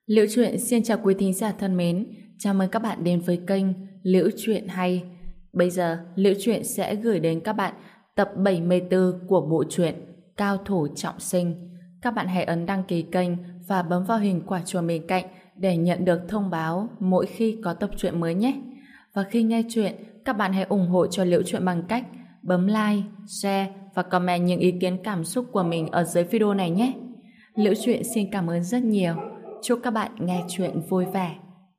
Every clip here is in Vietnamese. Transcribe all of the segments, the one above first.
Liễu Chuyện xin chào quý thính giả thân mến, chào mừng các bạn đến với kênh Liễu Chuyện Hay. Bây giờ, Liễu Chuyện sẽ gửi đến các bạn tập 74 của bộ truyện Cao Thủ Trọng Sinh. Các bạn hãy ấn đăng ký kênh và bấm vào hình quả chuông bên cạnh để nhận được thông báo mỗi khi có tập truyện mới nhé. Và khi nghe chuyện, các bạn hãy ủng hộ cho Liễu Chuyện bằng cách bấm like, share và comment những ý kiến cảm xúc của mình ở dưới video này nhé. Liễu Chuyện xin cảm ơn rất nhiều. Chúc các bạn nghe chuyện vui vẻ.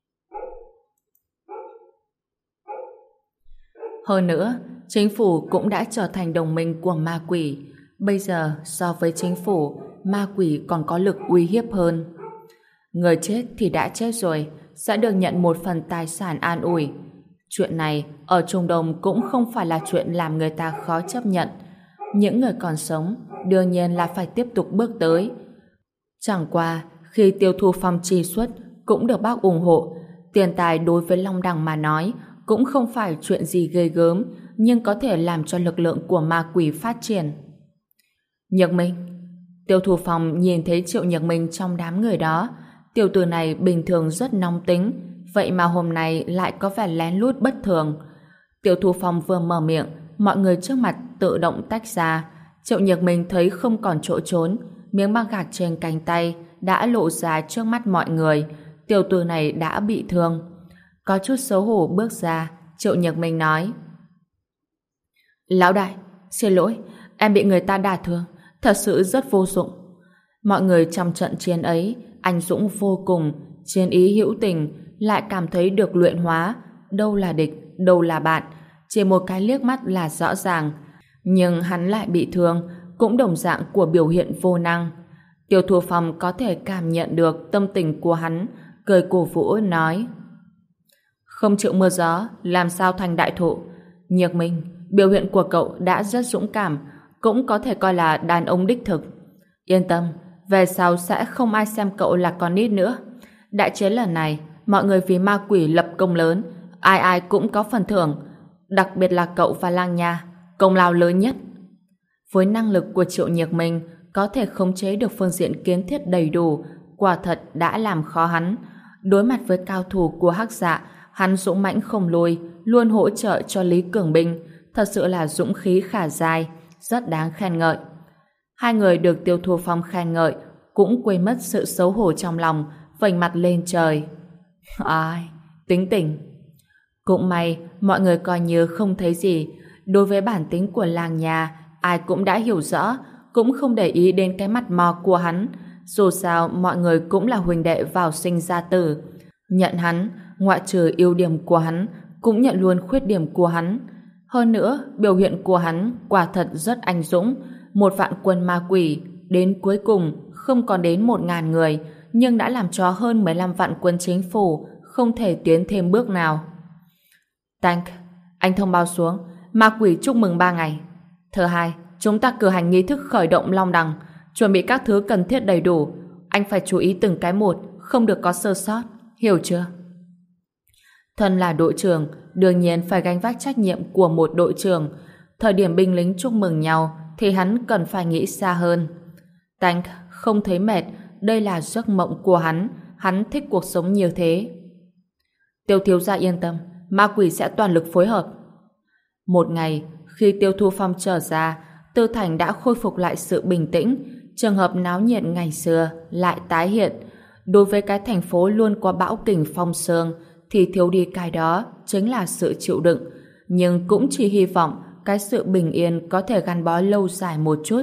Hơn nữa, chính phủ cũng đã trở thành đồng minh của ma quỷ. Bây giờ, so với chính phủ, ma quỷ còn có lực uy hiếp hơn. Người chết thì đã chết rồi, sẽ được nhận một phần tài sản an ủi. Chuyện này, ở Trung Đông cũng không phải là chuyện làm người ta khó chấp nhận. Những người còn sống, đương nhiên là phải tiếp tục bước tới. Chẳng qua, khi Tiêu Thu Phong chi xuất cũng được bác ủng hộ, tiền tài đối với Long Đằng mà nói cũng không phải chuyện gì ghê gớm, nhưng có thể làm cho lực lượng của ma quỷ phát triển. Nhược Minh. Tiêu Thu Phong nhìn thấy Triệu Nhược Minh trong đám người đó. Tiểu tử này bình thường rất nóng tính, vậy mà hôm nay lại có vẻ lén lút bất thường. Tiêu Thu Phong vừa mở miệng, mọi người trước mặt tự động tách ra. Triệu Nhược Minh thấy không còn chỗ trốn, miếng băng gạc trên cánh tay đã lộ ra trước mắt mọi người. Tiểu tử này đã bị thương. Có chút xấu hổ bước ra, Triệu Nhược Minh nói: Lão đại, xin lỗi, em bị người ta đả thương, thật sự rất vô dụng. Mọi người trong trận chiến ấy anh dũng vô cùng, chiến ý hữu tình, lại cảm thấy được luyện hóa, đâu là địch, đâu là bạn, chỉ một cái liếc mắt là rõ ràng. Nhưng hắn lại bị thương, cũng đồng dạng của biểu hiện vô năng. Tiêu Thu Phong có thể cảm nhận được tâm tình của hắn, cười cổ vũ nói: Không chịu mưa gió, làm sao thành đại thụ. Nhược Minh, biểu hiện của cậu đã rất dũng cảm, cũng có thể coi là đàn ông đích thực. Yên tâm, về sau sẽ không ai xem cậu là con nít nữa. Đại chiến lần này, mọi người vì ma quỷ lập công lớn, ai ai cũng có phần thưởng, đặc biệt là cậu và Lang Nha, công lao lớn nhất. Với năng lực của Triệu Nhược Minh, có thể khống chế được phương diện kiến thiết đầy đủ, quả thật đã làm khó hắn. Đối mặt với cao thủ của Hắc Dạ, hắn dũng mãnh không lùi, luôn hỗ trợ cho Lý Cường Binh, thật sự là dũng khí khả dai, rất đáng khen ngợi. Hai người được Tiêu Thu Phong khen ngợi, cũng quên mất sự xấu hổ trong lòng, vểnh mặt lên trời. Ai, tính tình. Cũng may, mọi người coi như không thấy gì. Đối với bản tính của Lang Nha, ai cũng đã hiểu rõ, cũng không để ý đến cái mặt mò của hắn. Dù sao, mọi người cũng là huynh đệ vào sinh ra tử. Nhận hắn, ngoại trừ ưu điểm của hắn, cũng nhận luôn khuyết điểm của hắn. Hơn nữa, biểu hiện của hắn quả thật rất anh dũng. 1.000 quân ma quỷ, đến cuối cùng không còn đến 1.000 người, nhưng đã làm cho hơn 15 vạn quân chính phủ không thể tiến thêm bước nào. Tank, anh thông báo xuống, ma quỷ chúc mừng 3 ngày. Thứ hai, chúng ta cử hành nghi thức khởi động Long Đằng, chuẩn bị các thứ cần thiết đầy đủ. Anh phải chú ý từng cái một, không được có sơ sót, hiểu chưa? Thân là đội trưởng, đương nhiên phải gánh vác trách nhiệm của một đội trưởng. Thời điểm binh lính chúc mừng nhau thì hắn cần phải nghĩ xa hơn. Tank không thấy mệt, đây là giấc mộng của hắn thích cuộc sống như thế. Tiêu thiếu gia yên tâm, ma quỷ sẽ toàn lực phối hợp. Một ngày, khi Tiêu Thu Phong trở ra, Tư Thành đã khôi phục lại sự bình tĩnh, trường hợp náo nhiệt ngày xưa lại tái hiện. Đối với cái thành phố luôn có bão kình phong sương, thì thiếu đi cái đó chính là sự chịu đựng, nhưng cũng chỉ hy vọng cái sự bình yên có thể gắn bó lâu dài một chút.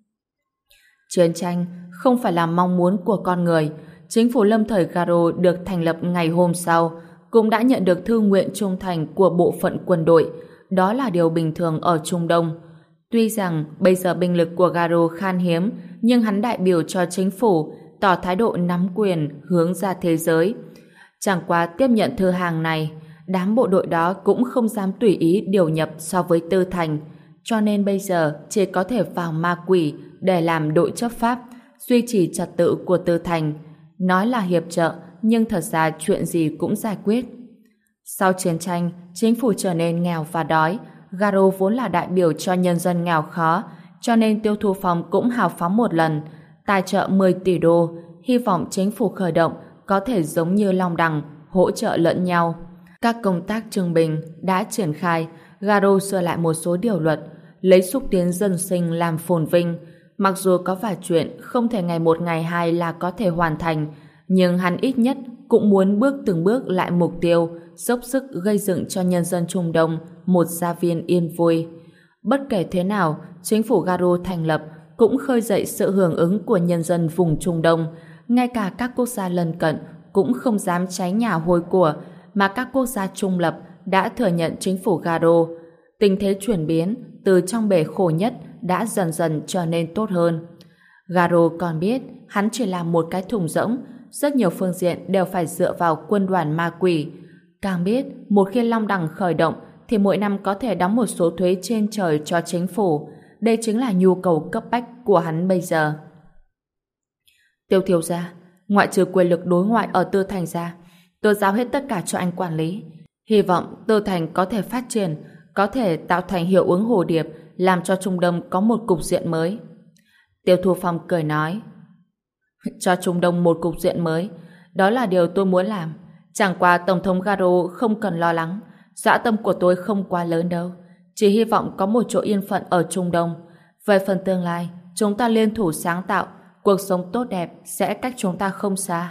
Chiến tranh không phải là mong muốn của con người. Chính phủ lâm thời Garo được thành lập ngày hôm sau, cũng đã nhận được thư nguyện trung thành của bộ phận quân đội. Đó là điều bình thường ở Trung Đông. Tuy rằng bây giờ binh lực của Garo khan hiếm, nhưng hắn đại biểu cho chính phủ, tỏ thái độ nắm quyền hướng ra thế giới. Chẳng qua tiếp nhận thư hàng này, đám bộ đội đó cũng không dám tùy ý điều nhập so với Tư Thành, cho nên bây giờ chỉ có thể vào ma quỷ để làm đội chấp pháp, duy trì trật tự của Tư Thành. Nói là hiệp trợ, nhưng thật ra chuyện gì cũng giải quyết. Sau chiến tranh, chính phủ trở nên nghèo và đói. Garo vốn là đại biểu cho nhân dân nghèo khó, cho nên Tiêu Thu Phong cũng hào phóng một lần, tài trợ 10 tỷ đô, hy vọng chính phủ khởi động có thể giống như Long Đằng, hỗ trợ lẫn nhau. Các công tác trưng bình đã triển khai, Garo sửa lại một số điều luật, lấy xúc tiến dân sinh làm phồn vinh. Mặc dù có vài chuyện không thể ngày một ngày hai là có thể hoàn thành, nhưng hắn ít nhất cũng muốn bước từng bước lại mục tiêu, dốc sức gây dựng cho nhân dân Trung Đông một gia viên yên vui. Bất kể thế nào, chính phủ Garo thành lập cũng khơi dậy sự hưởng ứng của nhân dân vùng Trung Đông. Ngay cả các quốc gia lân cận cũng không dám cháy nhà hôi của, mà các quốc gia trung lập đã thừa nhận chính phủ Garo. Tình thế chuyển biến từ trong bể khổ nhất đã dần dần trở nên tốt hơn. Garo còn biết hắn chỉ là một cái thùng rỗng, rất nhiều phương diện đều phải dựa vào quân đoàn ma quỷ. Càng biết một khi Long Đằng khởi động thì mỗi năm có thể đóng một số thuế trên trời cho chính phủ. Đây chính là nhu cầu cấp bách của hắn bây giờ. Tiêu thiếu gia, ngoại trừ quyền lực đối ngoại ở Tư Thành ra, tôi giao hết tất cả cho anh quản lý. Hy vọng Tư Thành có thể phát triển, có thể tạo thành hiệu ứng hồ điệp, làm cho Trung Đông có một cục diện mới. Tiêu Thu Phong cười nói, cho Trung Đông một cục diện mới, đó là điều tôi muốn làm. Chẳng qua Tổng thống Garo không cần lo lắng, dã tâm của tôi không quá lớn đâu, chỉ hy vọng có một chỗ yên phận ở Trung Đông. Về phần tương lai, chúng ta liên thủ sáng tạo, cuộc sống tốt đẹp sẽ cách chúng ta không xa.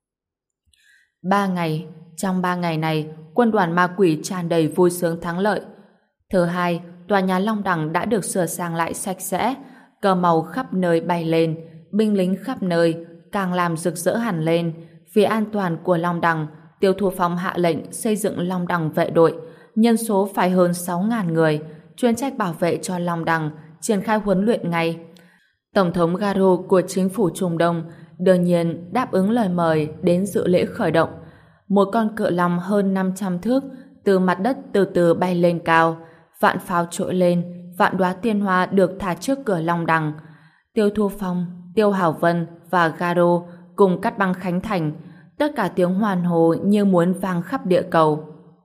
3 ngày, trong 3 ngày này, quân đoàn ma quỷ tràn đầy vui sướng thắng lợi. Thứ hai, tòa nhà Long Đằng đã được sửa sang lại sạch sẽ, cờ màu khắp nơi bay lên, binh lính khắp nơi càng làm rực rỡ hẳn lên. Vì an toàn của Long Đằng, Tiêu Thu Phong hạ lệnh xây dựng Long Đằng vệ đội, nhân số phải hơn 6.000 người, chuyên trách bảo vệ cho Long Đằng, triển khai huấn luyện ngay. Tổng thống Garo của chính phủ Trung Đông đương nhiên đáp ứng lời mời đến dự lễ khởi động. Một con cự long hơn 500 thước từ mặt đất từ từ bay lên cao, vạn pháo trỗi lên, vạn đóa tiên hoa được thả trước cửa Long Đằng. Tiêu Thu Phong, Tiêu Hảo Vân và Garo cùng cắt băng khánh thành, tất cả tiếng hoan hô như muốn vang khắp địa cầu.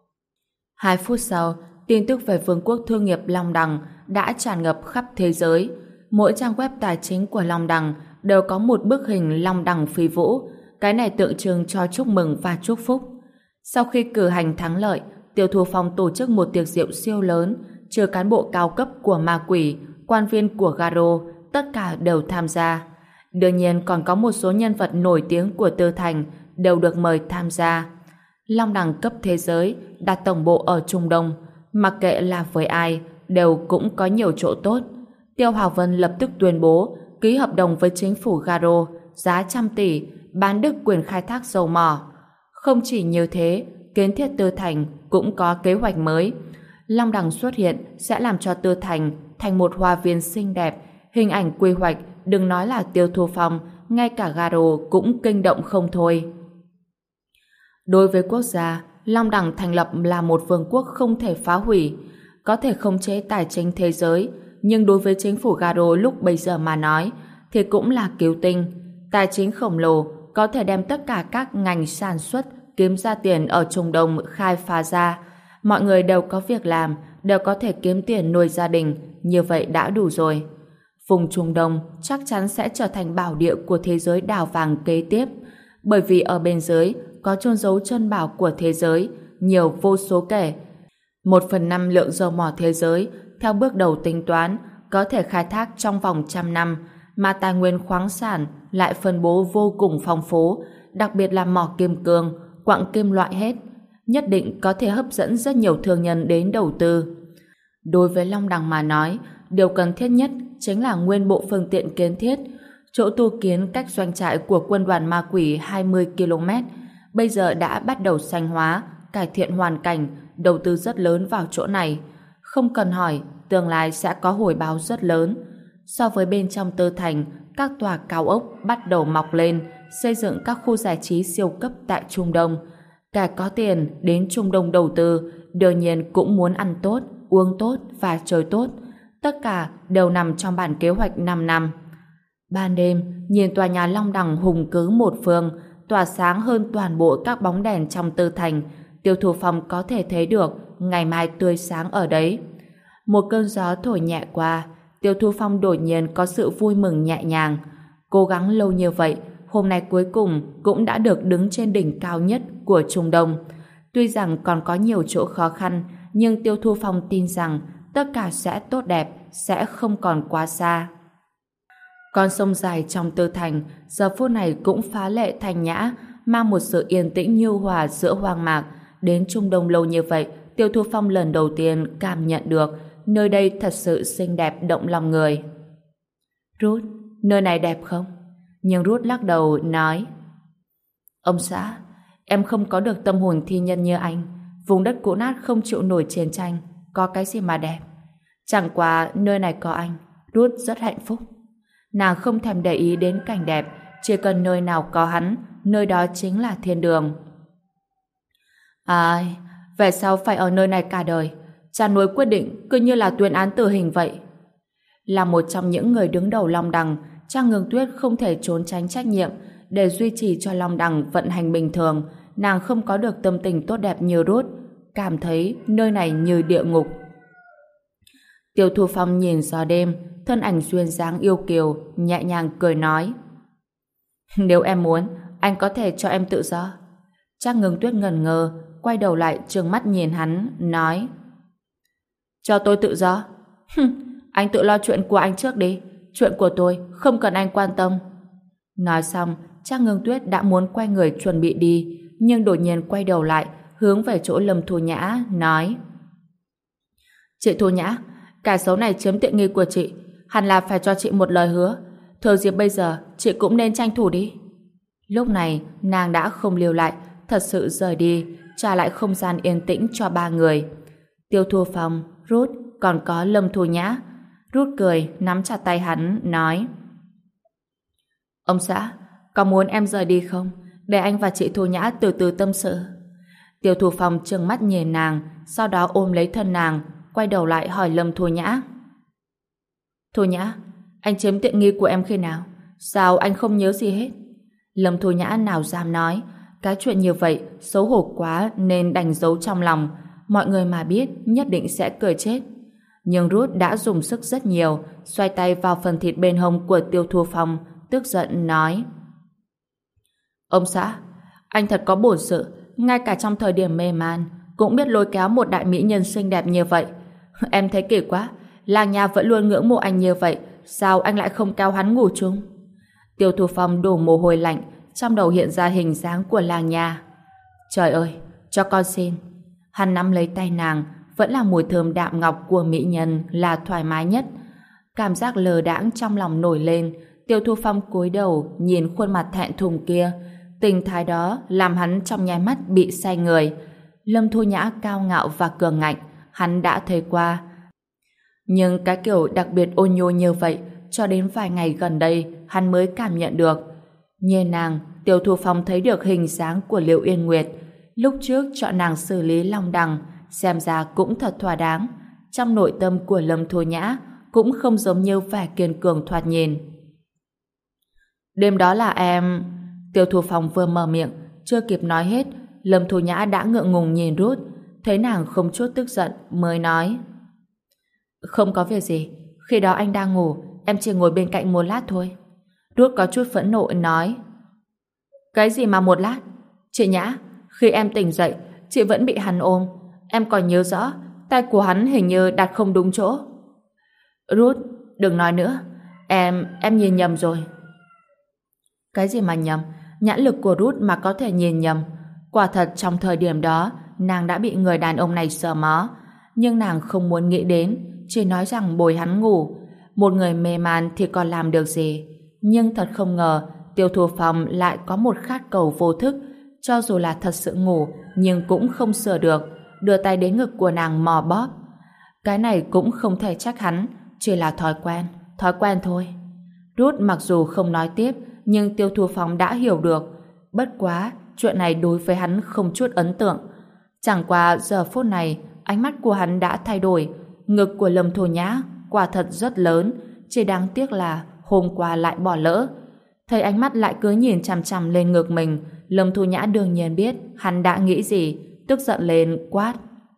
2 phút sau, tin tức về vương quốc thương nghiệp Long Đằng đã tràn ngập khắp thế giới. Mỗi trang web tài chính của Long Đằng đều có một bức hình Long Đằng phi vũ, cái này tượng trưng cho chúc mừng và chúc phúc. Sau khi cử hành thắng lợi, Tiêu Thu Phong tổ chức một tiệc rượu siêu lớn, trừ cán bộ cao cấp của ma quỷ, quan viên của Garo, tất cả đều tham gia. Đương nhiên còn có một số nhân vật nổi tiếng của Tư Thành đều được mời tham gia. Long Đằng cấp thế giới đặt tổng bộ ở Trung Đông, mặc kệ là với ai đều cũng có nhiều chỗ tốt. Tiêu Hào Vân lập tức tuyên bố ký hợp đồng với chính phủ Garo giá 100 tỷ bán đứt quyền khai thác dầu mỏ. Không chỉ như thế, kiến thiết Tư Thành cũng có kế hoạch mới. Long Đằng xuất hiện sẽ làm cho Tư Thành thành một hoa viên xinh đẹp. Hình ảnh quy hoạch đừng nói là Tiêu Thu Phong, ngay cả Garo cũng kinh động không thôi. Đối với quốc gia, Long Đằng thành lập là một vương quốc không thể phá hủy, có thể khống chế tài chính thế giới, nhưng đối với chính phủ Garo lúc bây giờ mà nói thì cũng là cứu tinh. Tài chính khổng lồ có thể đem tất cả các ngành sản xuất kiếm ra tiền ở Trung Đông khai phá ra. Mọi người đều có việc làm, đều có thể kiếm tiền nuôi gia đình, như vậy đã đủ rồi. Vùng Trung Đông chắc chắn sẽ trở thành bảo địa của thế giới đào vàng kế tiếp, bởi vì ở bên dưới có chôn giấu chân bảo của thế giới, nhiều vô số kể. 1/5 lượng dầu mỏ thế giới, theo bước đầu tính toán, có thể khai thác trong vòng 100 năm, mà tài nguyên khoáng sản lại phân bố vô cùng phong phú, đặc biệt là mỏ kim cương, quặng kim loại hết, nhất định có thể hấp dẫn rất nhiều thương nhân đến đầu tư. Đối với Long Đằng mà nói, điều cần thiết nhất chính là nguyên bộ phương tiện kiến thiết. Chỗ tu kiến cách doanh trại của quân đoàn ma quỷ 20 km, bây giờ đã bắt đầu xanh hóa, cải thiện hoàn cảnh, đầu tư rất lớn vào chỗ này. Không cần hỏi, tương lai sẽ có hồi báo rất lớn. So với bên trong Tư Thành, các tòa cao ốc bắt đầu mọc lên, xây dựng các khu giải trí siêu cấp tại Trung Đông. Kẻ có tiền đến Trung Đông đầu tư, đương nhiên cũng muốn ăn tốt, uống tốt và chơi tốt. Tất cả đều nằm trong bản kế hoạch 5 năm. Ban đêm, nhìn tòa nhà Long Đằng hùng cứ một phương, tỏa sáng hơn toàn bộ các bóng đèn trong Tư Thành, Tiêu Thu Phong có thể thấy được ngày mai tươi sáng ở đấy. Một cơn gió thổi nhẹ qua, Tiêu Thu Phong đột nhiên có sự vui mừng nhẹ nhàng. Cố gắng lâu như vậy, hôm nay cuối cùng cũng đã được đứng trên đỉnh cao nhất của Trung Đông. Tuy rằng còn có nhiều chỗ khó khăn, nhưng Tiêu Thu Phong tin rằng tất cả sẽ tốt đẹp, sẽ không còn quá xa. Con sông dài trong Tư Thành giờ phút này cũng phá lệ thanh nhã, mang một sự yên tĩnh nhu hòa giữa hoang mạc. Đến Trung Đông lâu như vậy, Tiêu Thu Phong lần đầu tiên cảm nhận được nơi đây thật sự xinh đẹp động lòng người. Ruth, nơi này đẹp không? Nhưng Ruth lắc đầu nói: Ông xã, em không có được tâm hồn thi nhân như anh. Vùng đất cũ nát không chịu nổi chiến tranh, có cái gì mà đẹp. Chẳng qua nơi này có anh, Ruth rất hạnh phúc. Nàng không thèm để ý đến cảnh đẹp, chỉ cần nơi nào có hắn, nơi đó chính là thiên đường. Ai, về sau phải ở nơi này cả đời. Cha nuôi quyết định cứ như là tuyên án tử hình vậy. Là một trong những người đứng đầu Long Đằng, Trang Ngưng Tuyết không thể trốn tránh trách nhiệm. Để duy trì cho Long Đằng vận hành bình thường, nàng không có được tâm tình tốt đẹp như Ruth, cảm thấy nơi này như địa ngục. Tiêu Thu Phong nhìn gió đêm, thân ảnh duyên dáng yêu kiều, nhẹ nhàng cười nói: Nếu em muốn, anh có thể cho em tự do. Trang Ngưng Tuyết ngẩn ngơ, quay đầu lại trừng mắt nhìn hắn, nói: Cho tôi tự do? Anh tự lo chuyện của anh trước đi, chuyện của tôi không cần anh quan tâm. Nói xong, Trang Ngưng Tuyết đã muốn quay người chuẩn bị đi, nhưng đột nhiên quay đầu lại, hướng về chỗ Lâm Thu Nhã, nói: Chị Thu Nhã, kẻ xấu này chiếm tiện nghi của chị, hẳn là phải cho chị một lời hứa. Thừa dịp bây giờ, chị cũng nên tranh thủ đi. Lúc này, nàng đã không lưu lại, thật sự rời đi, trả lại không gian yên tĩnh cho ba người. Tiêu Thu Phong, Ruth, còn có Lâm Thu Nhã. Ruth cười, nắm chặt tay hắn, nói: Ông xã, có muốn em rời đi không? Để anh và chị Thu Nhã từ từ tâm sự. Tiêu Thu Phong trừng mắt nhìn nàng, sau đó ôm lấy thân nàng, quay đầu lại hỏi Lâm Thu Nhã: Thu Nhã, anh chiếm tiện nghi của em khi nào? Sao anh không nhớ gì hết? Lâm Thu Nhã nào dám nói, cái chuyện như vậy xấu hổ quá nên đành giấu trong lòng. Mọi người mà biết nhất định sẽ cười chết. Nhưng Ruth đã dùng sức rất nhiều, xoay tay vào phần thịt bên hông của Tiêu Thu Phong, tức giận nói: Ông xã, anh thật có bổn sự, ngay cả trong thời điểm mê man cũng biết lôi kéo một đại mỹ nhân xinh đẹp như vậy. Em thấy kỳ quá, làng nhà vẫn luôn ngưỡng mộ anh như vậy, sao anh lại không kéo hắn ngủ chung? Tiêu Thu Phong đổ mồ hôi lạnh, trong đầu hiện ra hình dáng của làng nhà. Trời ơi, cho con xin. Hắn nắm lấy tay nàng, vẫn là mùi thơm đạm ngọc của mỹ nhân là thoải mái nhất. Cảm giác lờ đãng trong lòng nổi lên. Tiêu Thu Phong cúi đầu nhìn khuôn mặt thẹn thùng kia, tình thái đó làm hắn trong nháy mắt bị say người. Lâm Thu Nhã cao ngạo và cường ngạnh, hắn đã thấy qua. Nhưng cái kiểu đặc biệt ôn nhu như vậy, cho đến vài ngày gần đây hắn mới cảm nhận được. Như nàng, Tiêu Thu Phong thấy được hình dáng của Liễu Yên Nguyệt. Lúc trước chọn nàng xử lý Long Đằng, xem ra cũng thật thỏa đáng. Trong nội tâm của Lâm Thu Nhã cũng không giống như vẻ kiên cường thoạt nhìn. Đêm đó là em... Tiêu Thu Phong vừa mở miệng, chưa kịp nói hết, Lâm Thu Nhã đã ngượng ngùng nhìn Ruth, thấy nàng không chút tức giận, mới nói: Không có việc gì, khi đó anh đang ngủ, em chỉ ngồi bên cạnh một lát thôi. Ruth có chút phẫn nộ nói: Cái gì mà một lát? Chị Nhã, khi em tỉnh dậy, chị vẫn bị hắn ôm, em còn nhớ rõ, tay của hắn hình như đặt không đúng chỗ. Ruth, đừng nói nữa, em nhìn nhầm rồi. Cái gì mà nhầm? Nhãn lực của Ruth mà có thể nhìn nhầm. Quả thật trong thời điểm đó nàng đã bị người đàn ông này sờ mó, nhưng nàng không muốn nghĩ đến, chỉ nói rằng bồi hắn ngủ. Một người mê man thì còn làm được gì? Nhưng thật không ngờ Tiêu Thu Phong lại có một khát cầu vô thức, cho dù là thật sự ngủ nhưng cũng không sửa được, đưa tay đến ngực của nàng mò bóp. Cái này cũng không thể trách hắn, chỉ là thói quen thôi. Ruth mặc dù không nói tiếp, nhưng Tiêu Thu Phong đã hiểu được. Bất quá, chuyện này đối với hắn không chút ấn tượng. Chẳng qua giờ phút này, ánh mắt của hắn đã thay đổi. Ngực của Lâm Thu Nhã quả thật rất lớn, chỉ đáng tiếc là hôm qua lại bỏ lỡ. Thấy ánh mắt lại cứ nhìn chằm chằm lên ngực mình, Lâm Thu Nhã đương nhiên biết hắn đã nghĩ gì, tức giận lên quát: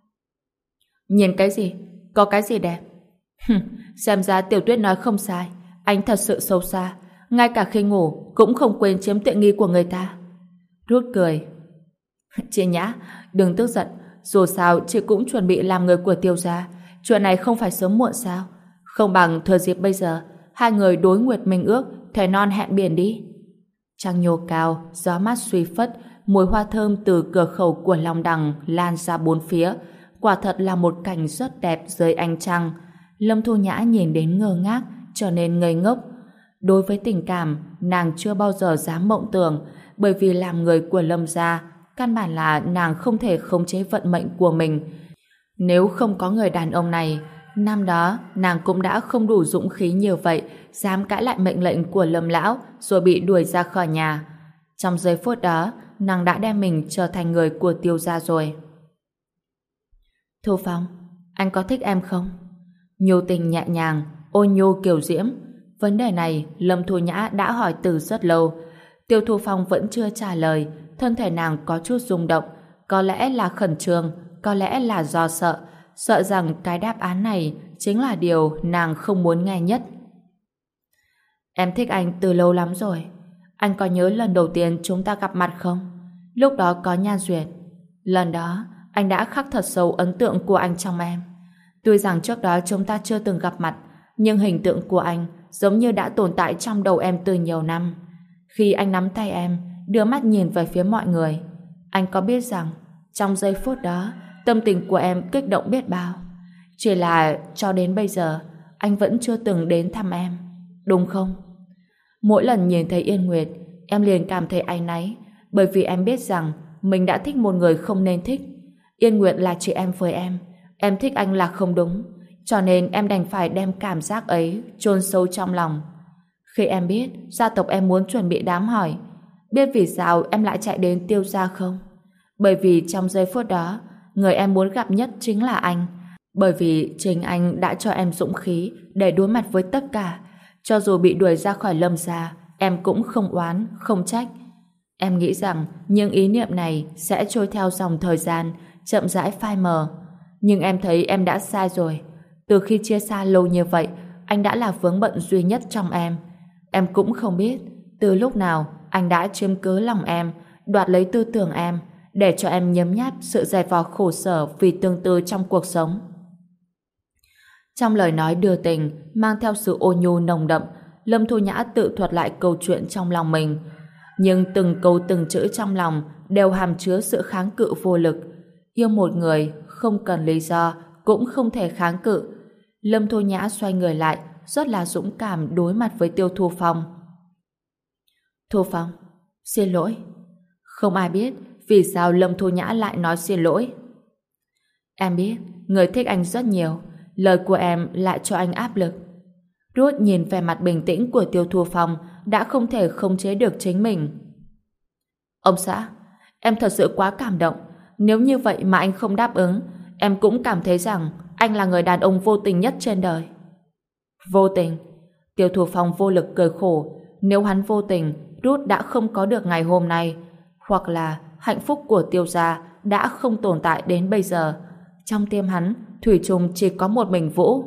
Nhìn cái gì? Có cái gì đẹp? Xem ra Tiểu Tuyết nói không sai, anh thật sự xấu xa. ngay cả khi ngủ cũng không quên chiếm tiện nghi của người ta. Ruth cười. Chị Nhã, đừng tức giận, dù sao chị cũng chuẩn bị làm người của Tiêu gia, chuyện này không phải sớm muộn sao? Không bằng thừa dịp bây giờ, hai người đối nguyệt minh ước, thề non hẹn biển đi. Trăng nhô cao, gió mát suy phất, mùi hoa thơm từ cửa khẩu của Long Đằng lan ra bốn phía, quả thật là một cảnh rất đẹp dưới ánh trăng. Lâm Thu Nhã nhìn đến ngơ ngác, trở nên ngây ngốc. Đối với tình cảm, nàng chưa bao giờ dám mộng tưởng, bởi vì làm người của Lâm gia, căn bản là nàng không thể khống chế vận mệnh của mình. Nếu không có người đàn ông này, năm đó nàng cũng đã không đủ dũng khí như vậy, dám cãi lại mệnh lệnh của Lâm lão rồi bị đuổi ra khỏi nhà. Trong giây phút đó, nàng đã đem mình trở thành người của Tiêu gia rồi. Thu Phong, anh có thích em không? Nhu tình nhẹ nhàng, ôn nhu kiều diễm. Vấn đề này Lâm Thu Nhã đã hỏi từ rất lâu. Tiêu Thu Phong vẫn chưa trả lời, thân thể nàng có chút rung động, có lẽ là khẩn trương, có lẽ là do sợ rằng cái đáp án này chính là điều nàng không muốn nghe nhất. Em thích anh từ lâu lắm rồi. Anh có nhớ lần đầu tiên chúng ta gặp mặt không? Lúc đó có Nhan Duyệt. Lần đó, anh đã khắc thật sâu ấn tượng của anh trong em. Tuy rằng trước đó chúng ta chưa từng gặp mặt, nhưng hình tượng của anh giống như đã tồn tại trong đầu em từ nhiều năm. Khi anh nắm tay em, đưa mắt nhìn về phía mọi người, anh có biết rằng trong giây phút đó, tâm tình của em kích động biết bao. Chỉ là cho đến bây giờ, anh vẫn chưa từng đến thăm em, đúng không? Mỗi lần nhìn thấy Yên Nguyệt, em liền cảm thấy áy náy, bởi vì em biết rằng mình đã thích một người không nên thích. Yên Nguyệt là chị em với em thích anh là không đúng, cho nên em đành phải đem cảm giác ấy chôn sâu trong lòng. Khi em biết gia tộc em muốn chuẩn bị đám hỏi, biết vì sao em lại chạy đến Tiêu gia không? Bởi vì trong giây phút đó, người em muốn gặp nhất chính là anh. Bởi vì chính anh đã cho em dũng khí để đối mặt với tất cả. Cho dù bị đuổi ra khỏi Lâm gia, em cũng không oán, không trách. Em nghĩ rằng những ý niệm này sẽ trôi theo dòng thời gian, chậm rãi phai mờ. Nhưng em thấy em đã sai rồi. Từ khi chia xa lâu như vậy, anh đã là vướng bận duy nhất trong em. Em cũng không biết từ lúc nào anh đã chiếm cứ lòng em, đoạt lấy tư tưởng em, để cho em nhấm nháp sự dày vò khổ sở vì tương tư trong cuộc sống. Trong lời nói đưa tình, mang theo sự ôn nhu nồng đậm, Lâm Thu Nhã tự thuật lại câu chuyện trong lòng mình. Nhưng từng câu từng chữ trong lòng đều hàm chứa sự kháng cự vô lực. Yêu một người, không cần lý do, cũng không thể kháng cự. Lâm Thu Nhã xoay người lại, rất là dũng cảm đối mặt với Tiêu Thu Phong. Thu Phong, xin lỗi. Không ai biết vì sao Lâm Thu Nhã lại nói xin lỗi. Em biết, người thích anh rất nhiều, lời của em lại cho anh áp lực. Ruth nhìn vẻ mặt bình tĩnh của Tiêu Thu Phong đã không thể khống chế được chính mình. Ông xã, em thật sự quá cảm động. Nếu như vậy mà anh không đáp ứng, em cũng cảm thấy rằng anh là người đàn ông vô tình nhất trên đời. Vô tình? Tiêu Thu Phong vô lực cười khổ. Nếu hắn vô tình, Ruth đã không có được ngày hôm nay, hoặc là hạnh phúc của Tiêu gia đã không tồn tại đến bây giờ. Trong tim hắn, thủy chung chỉ có một mình Vũ.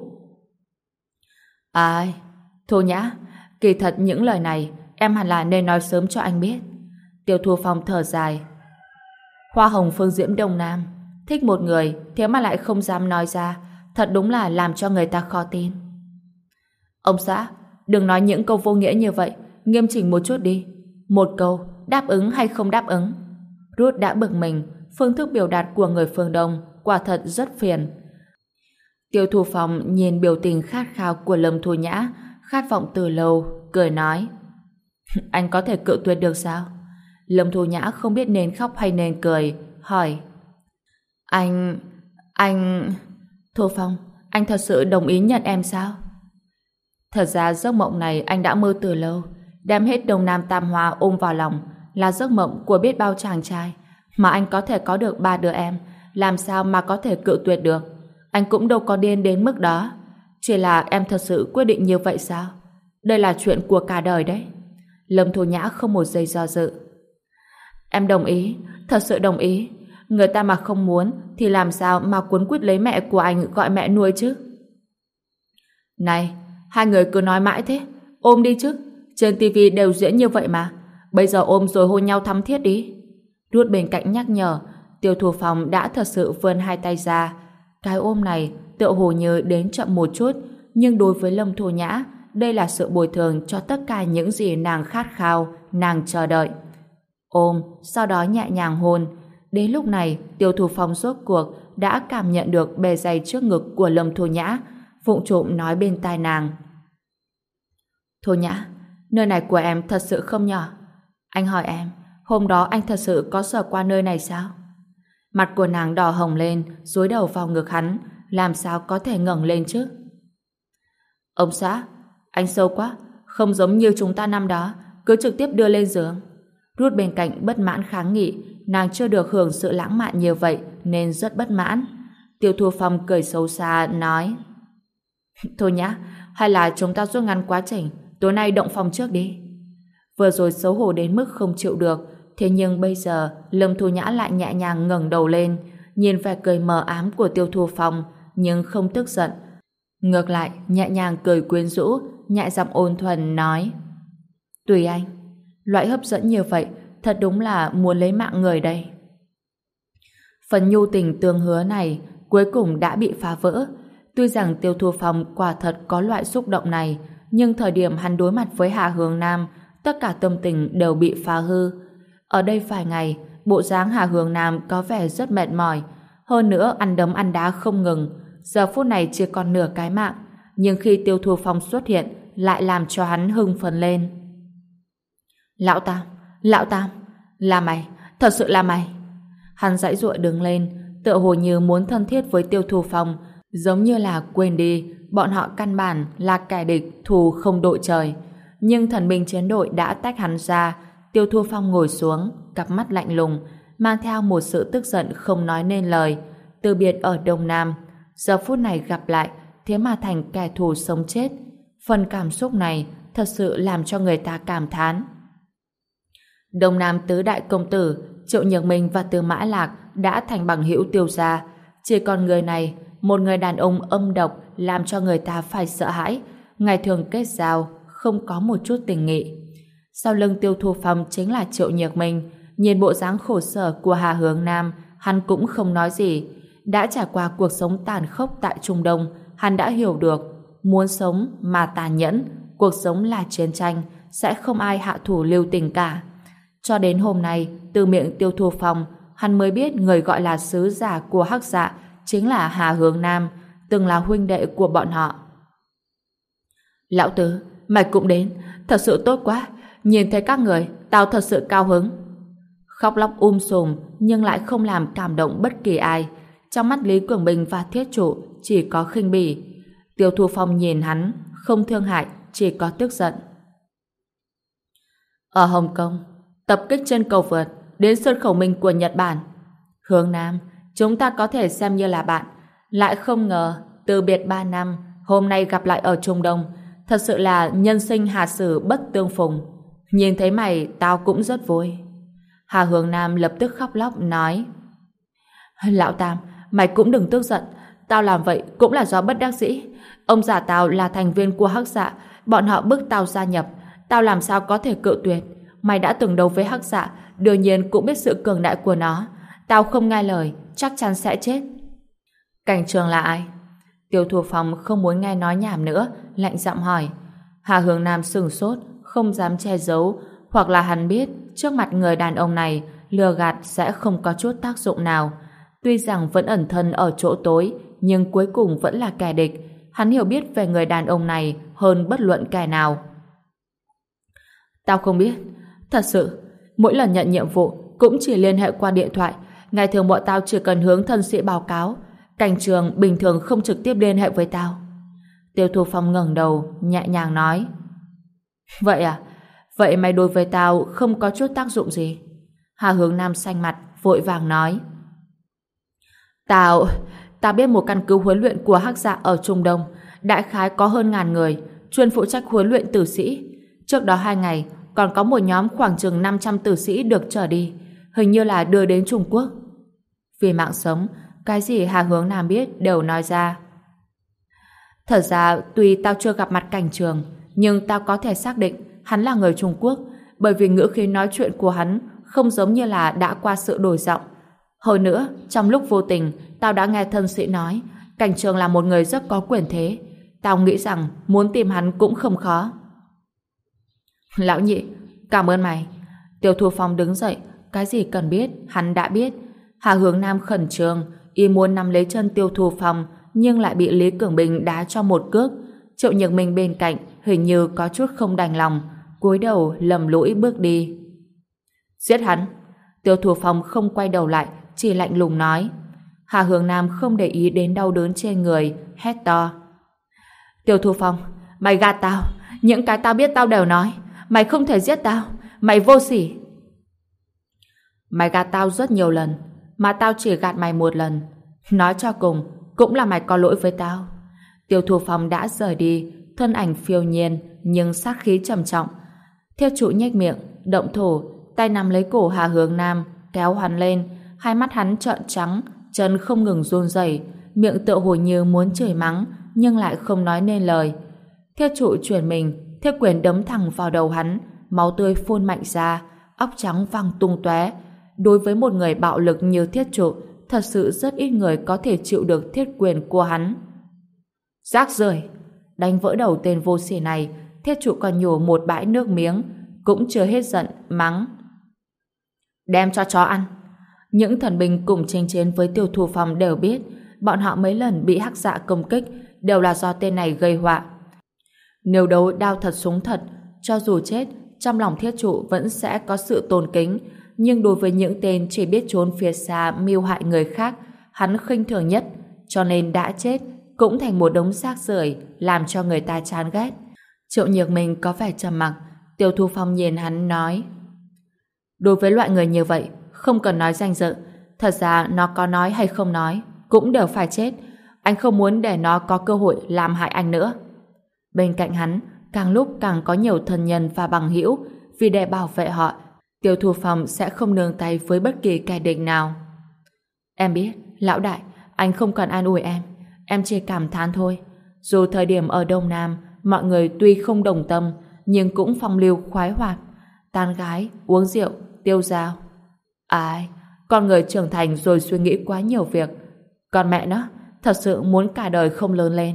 Ai? Thu Nhã, kỳ thật những lời này em hẳn là nên nói sớm cho anh biết. Tiêu Thu Phong thở dài. Hoa hồng phương diễm Đông Nam, thích một người thế mà lại không dám nói ra, thật đúng là làm cho người ta khó tin. Ông xã, đừng nói những câu vô nghĩa như vậy, nghiêm chỉnh một chút đi. Một câu, đáp ứng hay không đáp ứng. Ruth đã bực mình, phương thức biểu đạt của người phương Đông quả thật rất phiền. Tiêu Thu Phong nhìn biểu tình khát khao của Lâm Thu Nhã, khát vọng từ lâu, cười nói. Anh có thể cự tuyệt được sao? Lâm Thu Nhã không biết nên khóc hay nên cười, hỏi. Anh... Thu Phong, anh thật sự đồng ý nhận em sao? Thật ra giấc mộng này anh đã mơ từ lâu, đem hết Đông Nam Tam Hoa ôm vào lòng, là giấc mộng của biết bao chàng trai, mà anh có thể có được 3 đứa em, làm sao mà có thể cự tuyệt được? Anh cũng đâu có điên đến mức đó. Chỉ là em thật sự quyết định như vậy sao? Đây là chuyện của cả đời đấy. Lâm Thu Nhã không một giây do dự. Em đồng ý, thật sự đồng ý. Người ta mà không muốn thì làm sao mà cuốn quýt lấy mẹ của anh gọi mẹ nuôi chứ? Này, hai người cứ nói mãi thế, ôm đi chứ. Trên tivi đều diễn như vậy mà. Bây giờ ôm rồi hôn nhau thắm thiết đi. Rút bên cạnh nhắc nhở. Tiêu Thu Phong đã thật sự vươn hai tay ra. Cái ôm này tựa hồ như đến chậm một chút, nhưng đối với Lâm Thu Nhã, đây là sự bồi thường cho tất cả những gì nàng khát khao, nàng chờ đợi. Ôm, sau đó nhẹ nhàng hôn. Đến lúc này, Tiêu Thu Phong rốt cuộc đã cảm nhận được bề dày trước ngực của Lâm Thu Nhã, vụng trộm nói bên tai nàng. Thu Nhã, nơi này của em thật sự không nhỏ. Anh hỏi em, hôm đó anh thật sự có sờ qua nơi này sao? Mặt của nàng đỏ hồng lên, dúi đầu vào ngực hắn, làm sao có thể ngẩng lên chứ? Ông xã, anh sâu quá, không giống như chúng ta năm đó, cứ trực tiếp đưa lên giường. Rút bên cạnh bất mãn kháng nghị, nàng chưa được hưởng sự lãng mạn như vậy nên rất bất mãn. Tiêu Thu Phong cười xấu xa nói: Thôi nhá, hay là chúng ta rút ngắn quá trình, tối nay động phòng trước đi. Vừa rồi xấu hổ đến mức không chịu được, thế nhưng bây giờ Lâm Thu Nhã lại nhẹ nhàng ngẩng đầu lên, nhìn vẻ cười mờ ám của Tiêu Thu Phong, nhưng không tức giận. Ngược lại, nhẹ nhàng cười quyến rũ, nhẹ giọng ôn thuần nói: Tùy anh, loại hấp dẫn như vậy, thật đúng là muốn lấy mạng người đây. Phần nhu tình tương hứa này cuối cùng đã bị phá vỡ. Tuy rằng Tiêu Thu Phong quả thật có loại xúc động này, nhưng thời điểm hắn đối mặt với Hạ Hướng Nam, tất cả tâm tình đều bị phá hư. Ở đây vài ngày, bộ dáng Hạ Hướng Nam có vẻ rất mệt mỏi, hơn nữa ăn đấm ăn đá không ngừng, giờ phút này chỉ còn nửa cái mạng, nhưng khi Tiêu Thu Phong xuất hiện lại làm cho hắn hưng phấn lên. Lão Tam, là mày, thật sự là mày. Hắn giãy giụa đứng lên, tựa hồ như muốn thân thiết với Tiêu Thu Phong, giống như là quên đi bọn họ căn bản là kẻ địch thù không đội trời. Nhưng thần binh chiến đội đã tách hắn ra. Tiêu Thu Phong ngồi xuống, cặp mắt lạnh lùng, mang theo một sự tức giận không nói nên lời. Từ biệt ở Đông Nam, giờ phút này gặp lại, thế mà thành kẻ thù sống chết. Phần cảm xúc này thật sự làm cho người ta cảm thán. Đông Nam tứ đại công tử Triệu Nhược Minh và Tư Mã Lạc đã thành bằng hữu Tiêu gia. Chỉ còn người này, một người đàn ông âm độc làm cho người ta phải sợ hãi, ngày thường kết giao không có một chút tình nghị. Sau lưng Tiêu Thu Phong chính là Triệu Nhược Minh. Nhìn bộ dáng khổ sở của Hà Hướng Nam, hắn cũng không nói gì. Đã trải qua cuộc sống tàn khốc tại Trung Đông, hắn đã hiểu được muốn sống mà tàn nhẫn, cuộc sống là chiến tranh, sẽ không ai hạ thủ lưu tình cả. Cho đến hôm nay, từ miệng Tiêu Thu Phong, hắn mới biết người gọi là sứ giả của Hắc Dạ chính là Hà Hướng Nam, từng là huynh đệ của bọn họ. Lão Tứ, mày cũng đến, thật sự tốt quá, nhìn thấy các người, tao thật sự cao hứng. Khóc lóc sùm nhưng lại không làm cảm động bất kỳ ai. Trong mắt Lý Cường Bình và Thiết Trụ chỉ có khinh bỉ. Tiêu Thu Phong nhìn hắn, không thương hại, chỉ có tức giận. Ở Hồng Kông, tập kích trên cầu vượt đến sân khẩu minh của Nhật Bản. Hướng Nam, chúng ta có thể xem như là bạn. Lại không ngờ, từ biệt 3 năm, hôm nay gặp lại ở Trung Đông, thật sự là nhân sinh hà sử bất tương phùng. Nhìn thấy mày, tao cũng rất vui. Hà Hướng Nam lập tức khóc lóc nói: Lão Tam, mày cũng đừng tức giận, tao làm vậy cũng là do bất đắc dĩ. Ông già tao là thành viên của Hắc Dạ, bọn họ bức tao gia nhập, tao làm sao có thể cự tuyệt. Mày đã từng đấu với Hắc Dạ, đương nhiên cũng biết sự cường đại của nó. Tao không nghe lời, chắc chắn sẽ chết. Cảnh Trường là ai? Tiêu Thu Phong không muốn nghe nói nhảm nữa, lạnh giọng hỏi. Hà Hướng Nam sửng sốt, không dám che giấu, hoặc là hắn biết trước mặt người đàn ông này lừa gạt sẽ không có chút tác dụng nào. Tuy rằng vẫn ẩn thân ở chỗ tối, nhưng cuối cùng vẫn là kẻ địch. Hắn hiểu biết về người đàn ông này hơn bất luận kẻ nào. Tao không biết. Thật sự, mỗi lần nhận nhiệm vụ cũng chỉ liên hệ qua điện thoại. Ngày thường bọn tao chỉ cần hướng thân sĩ báo cáo. Cảnh Trường bình thường không trực tiếp liên hệ với tao. Tiêu Thu Phong ngẩng đầu, nhẹ nhàng nói. Vậy à? Vậy mày đối với tao không có chút tác dụng gì? Hà Hướng Nam xanh mặt, vội vàng nói. Tao biết một căn cứ huấn luyện của Hắc Dạ ở Trung Đông, đại khái có hơn 1000 người, chuyên phụ trách huấn luyện tử sĩ. Trước đó 2 ngày, còn có một nhóm khoảng chừng 500 tử sĩ được trở đi, hình như là đưa đến Trung Quốc. Vì mạng sống, cái gì Hà Hướng Nam biết đều nói ra. Thật ra, tuy tao chưa gặp mặt Cảnh Trường, nhưng tao có thể xác định hắn là người Trung Quốc, bởi vì ngữ khí nói chuyện của hắn không giống như là đã qua sự đổi giọng. Hơn nữa, trong lúc vô tình, tao đã nghe thân sĩ nói Cảnh Trường là một người rất có quyền thế. Tao nghĩ rằng muốn tìm hắn cũng không khó. Lão nhị, cảm ơn mày. Tiêu Thu Phong đứng dậy, cái gì cần biết, hắn đã biết. Hà Hướng Nam khẩn trương, y muốn nắm lấy chân Tiêu Thu Phong, nhưng lại bị Lý Cường Bình đá cho một cước. Triệu Nhược Minh bên cạnh hình như có chút không đành lòng, cúi đầu lầm lũi bước đi. Giết hắn. Tiêu Thu Phong không quay đầu lại, chỉ lạnh lùng nói. Hà Hướng Nam không để ý đến đau đớn trên người, hét to. Tiêu Thu Phong, mày gạt tao, những cái tao biết tao đều nói. Mày không thể giết tao, mày vô sỉ. Mày gạt tao rất nhiều lần, mà tao chỉ gạt mày một lần. Nói cho cùng, cũng là mày có lỗi với tao. Tiêu Thu Phong đã rời đi, thân ảnh phiêu nhiên nhưng sát khí trầm trọng. Thiết trụ nhếch miệng, động thủ, tay nắm lấy cổ Hà Hướng Nam, kéo hắn lên, hai mắt hắn trợn trắng, chân không ngừng run rẩy, miệng tựa hồ như muốn chửi mắng, nhưng lại không nói nên lời. Thiết trụ chuyển mình, thiết quyền đấm thẳng vào đầu hắn, máu tươi phun mạnh ra, óc trắng văng tung tóe. Đối với một người bạo lực như thiết trụ, thật sự rất ít người có thể chịu được thiết quyền của hắn. Rác rưởi! Đánh vỡ đầu tên vô sỉ này, thiết trụ còn nhổ một bãi nước miếng, cũng chưa hết giận, mắng. Đem cho chó ăn! Những thần binh cùng chinh chiến với Tiêu Thu Phong đều biết, bọn họ mấy lần bị hắc dạ công kích đều là do tên này gây họa. Nếu đấu đao thật súng thật, cho dù chết, trong lòng thiết trụ vẫn sẽ có sự tôn kính, nhưng đối với những tên chỉ biết trốn phía xa mưu hại người khác, hắn khinh thường nhất, cho nên đã chết cũng thành một đống xác rưởi làm cho người ta chán ghét. Triệu Nhược Minh có vẻ trầm mặc. Tiêu Thu Phong nhìn hắn nói: đối với loại người như vậy không cần nói danh dự, thật ra nó có nói hay không nói cũng đều phải chết. Anh không muốn để nó có cơ hội làm hại anh nữa. Bên cạnh hắn càng lúc càng có nhiều thân nhân và bằng hữu, vì để bảo vệ họ, Tiêu Thu Phong sẽ không nương tay với bất kỳ kẻ địch nào. Em biết, lão đại, anh không cần an ủi em chỉ cảm thán thôi. Dù thời điểm ở Đông Nam mọi người tuy không đồng tâm, nhưng cũng phong lưu khoái hoạt, tán gái, uống rượu, tiêu dao. Ai, con người trưởng thành rồi suy nghĩ quá nhiều việc. Còn mẹ nó, thật sự muốn cả đời không lớn lên.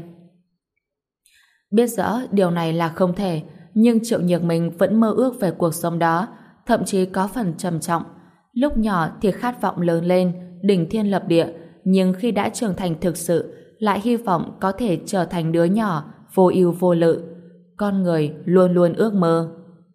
Biết rõ điều này là không thể, nhưng Triệu Nhược Minh vẫn mơ ước về cuộc sống đó, thậm chí có phần trầm trọng. Lúc nhỏ thì khát vọng lớn lên, đỉnh thiên lập địa, nhưng khi đã trưởng thành thực sự, lại hy vọng có thể trở thành đứa nhỏ vô ưu vô lự. Con người luôn luôn ước mơ.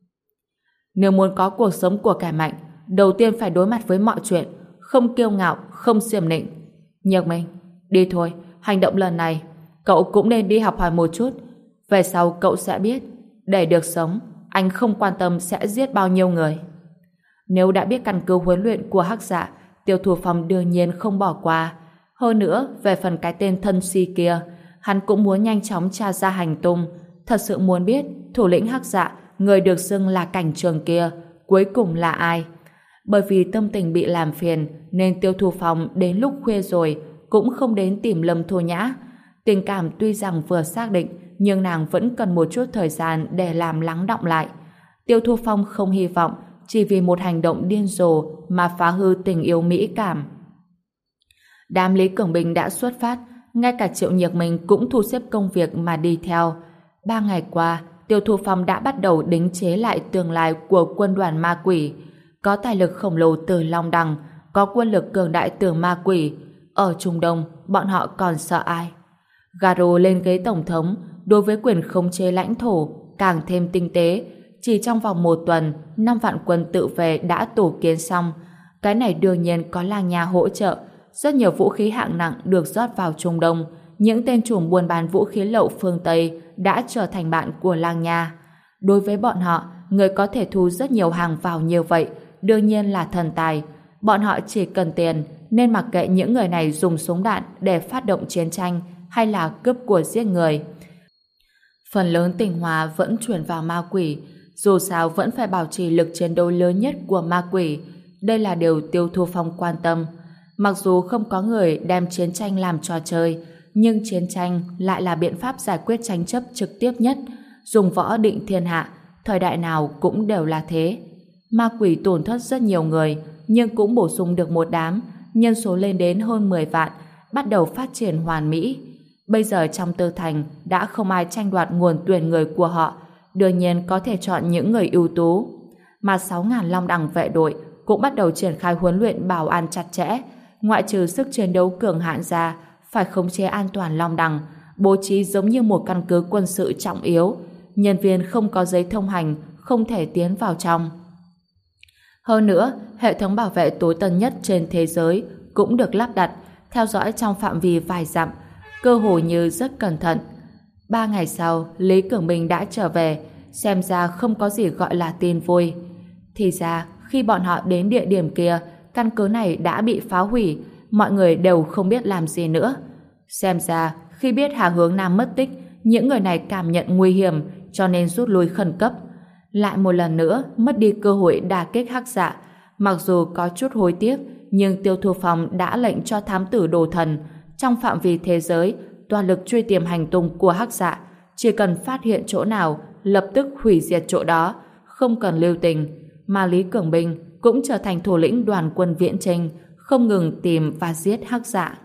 Nếu muốn có cuộc sống của kẻ mạnh, đầu tiên phải đối mặt với mọi chuyện, không kiêu ngạo, không xiểm nịnh. Nhược Minh, đi thôi, hành động lần này cậu cũng nên đi học hỏi một chút. Về sau cậu sẽ biết, để được sống, anh không quan tâm sẽ giết bao nhiêu người. Nếu đã biết căn cứ huấn luyện của hắc dạ, Tiêu Thu Phong đương nhiên không bỏ qua. Hơn nữa, về phần cái tên thân si kia, hắn cũng muốn nhanh chóng tra ra hành tung, thật sự muốn biết thủ lĩnh hắc dạ, người được xưng là Cảnh Trường kia, cuối cùng là ai. Bởi vì tâm tình bị làm phiền, nên Tiêu Thu Phong đến lúc khuya rồi cũng không đến tìm Lâm Thu Nhã. Tình cảm tuy rằng vừa xác định, nhưng nàng vẫn cần một chút thời gian để làm lắng đọng lại. Tiêu Thu Phong không hy vọng chỉ vì một hành động điên rồ mà phá hư tình yêu mỹ cảm. Đám Lý Cường Bình đã xuất phát, ngay cả Triệu Nhược Minh cũng thu xếp công việc mà đi theo. 3 ngày qua, Tiêu Thu Phong đã bắt đầu đính chế lại tương lai của quân đoàn ma quỷ. Có tài lực khổng lồ từ Long Đằng, có quân lực cường đại từ ma quỷ. Ở Trung Đông, bọn họ còn sợ ai? Garo lên ghế tổng thống, đối với quyền khống chế lãnh thổ càng thêm tinh tế. Chỉ trong vòng 1 tuần, 5 vạn quân tự vệ đã tổ kiến xong. Cái này đương nhiên có Lang Nha hỗ trợ. Rất nhiều vũ khí hạng nặng được rót vào Trung Đông. Những tên trùm buôn bán vũ khí lậu phương Tây đã trở thành bạn của Lang Nha. Đối với bọn họ, người có thể thu rất nhiều hàng vào như vậy đương nhiên là thần tài. Bọn họ chỉ cần tiền, nên mặc kệ những người này dùng súng đạn để phát động chiến tranh hay là cướp của giết người. Phần lớn tinh hoa vẫn chuyển vào ma quỷ, dù sao vẫn phải bảo trì lực chiến đấu lớn nhất của ma quỷ. Đây là điều Tiêu Thu Phong quan tâm. Mặc dù không có người đem chiến tranh làm trò chơi, nhưng chiến tranh lại là biện pháp giải quyết tranh chấp trực tiếp nhất. Dùng võ định thiên hạ, thời đại nào cũng đều là thế. Ma quỷ tổn thất rất nhiều người, nhưng cũng bổ sung được một đám, nhân số lên đến hơn 10 vạn, bắt đầu phát triển hoàn mỹ. Bây giờ trong Tư Thành đã không ai tranh đoạt nguồn tuyển người của họ, đương nhiên có thể chọn những người ưu tú. Mà 6.000 Long Đằng vệ đội cũng bắt đầu triển khai huấn luyện bảo an chặt chẽ, ngoại trừ sức chiến đấu cường hạn ra, phải khống chế an toàn Long Đằng, bố trí giống như một căn cứ quân sự trọng yếu, nhân viên không có giấy thông hành không thể tiến vào trong. Hơn nữa, hệ thống bảo vệ tối tân nhất trên thế giới cũng được lắp đặt, theo dõi trong phạm vi vài dặm, cơ hồ như rất cẩn thận. 3 ngày sau, Lý Cường Minh đã trở về, xem ra không có gì gọi là tin vui. Thì ra, khi bọn họ đến địa điểm kia, căn cứ này đã bị phá hủy, mọi người đều không biết làm gì nữa. Xem ra, khi biết Hà Hướng Nam mất tích, những người này cảm nhận nguy hiểm, cho nên rút lui khẩn cấp. Lại một lần nữa, mất đi cơ hội đả kích Hắc Dạ. Mặc dù có chút hối tiếc, nhưng Tiêu Thu Phong đã lệnh cho thám tử Đồ Thần, trong phạm vi thế giới, toàn lực truy tìm hành tung của Hắc Dạ. Chỉ cần phát hiện chỗ nào, lập tức hủy diệt chỗ đó, không cần lưu tình. Mà Lý Cường Minh cũng trở thành thủ lĩnh đoàn quân viễn chinh, không ngừng tìm và giết Hắc Dạ.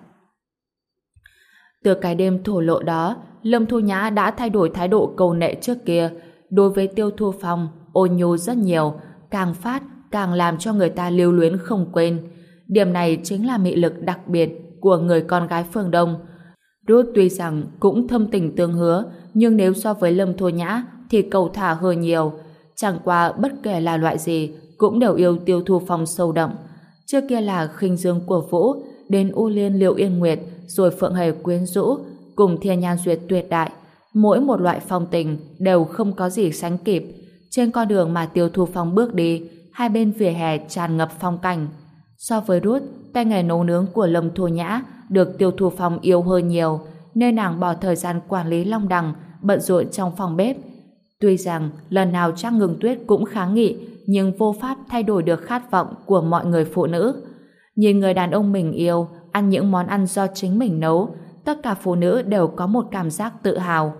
Từ cái đêm thổ lộ đó, Lâm Thu Nhã đã thay đổi thái độ câu nệ trước kia. Đối với Tiêu Thu Phong, ôn nhu rất nhiều, càng phát càng làm cho người ta lưu luyến không quên. Điểm này chính là mị lực đặc biệt của người con gái phương Đông. Ruth tuy rằng cũng thâm tình tương hứa, nhưng nếu so với Lâm Thu Nhã thì cầu thả hơi nhiều. Chẳng qua bất kể là loại gì cũng đều yêu Tiêu Thu Phong sâu đậm. Trước kia là khinh dương của Vũ, đến U Liên Liệu Yên Nguyệt, rồi Phượng Hề quyến rũ, cùng Thiên Nhan Duyệt tuyệt đại. Mỗi một loại phong tình đều không có gì sánh kịp. Trên con đường mà Tiêu Thu Phong bước đi, hai bên vỉa hè tràn ngập phong cảnh. So với Ruth, tay nghề nấu nướng của Lâm Thu Nhã được Tiêu Thu Phong yêu hơn nhiều, nên nàng bỏ thời gian quản lý Long Đằng, bận rộn trong phòng bếp. Tuy rằng lần nào Trác Ngưng Tuyết cũng kháng nghị, nhưng vô pháp thay đổi được khát vọng của mọi người phụ nữ. Nhìn người đàn ông mình yêu ăn những món ăn do chính mình nấu, tất cả phụ nữ đều có một cảm giác tự hào.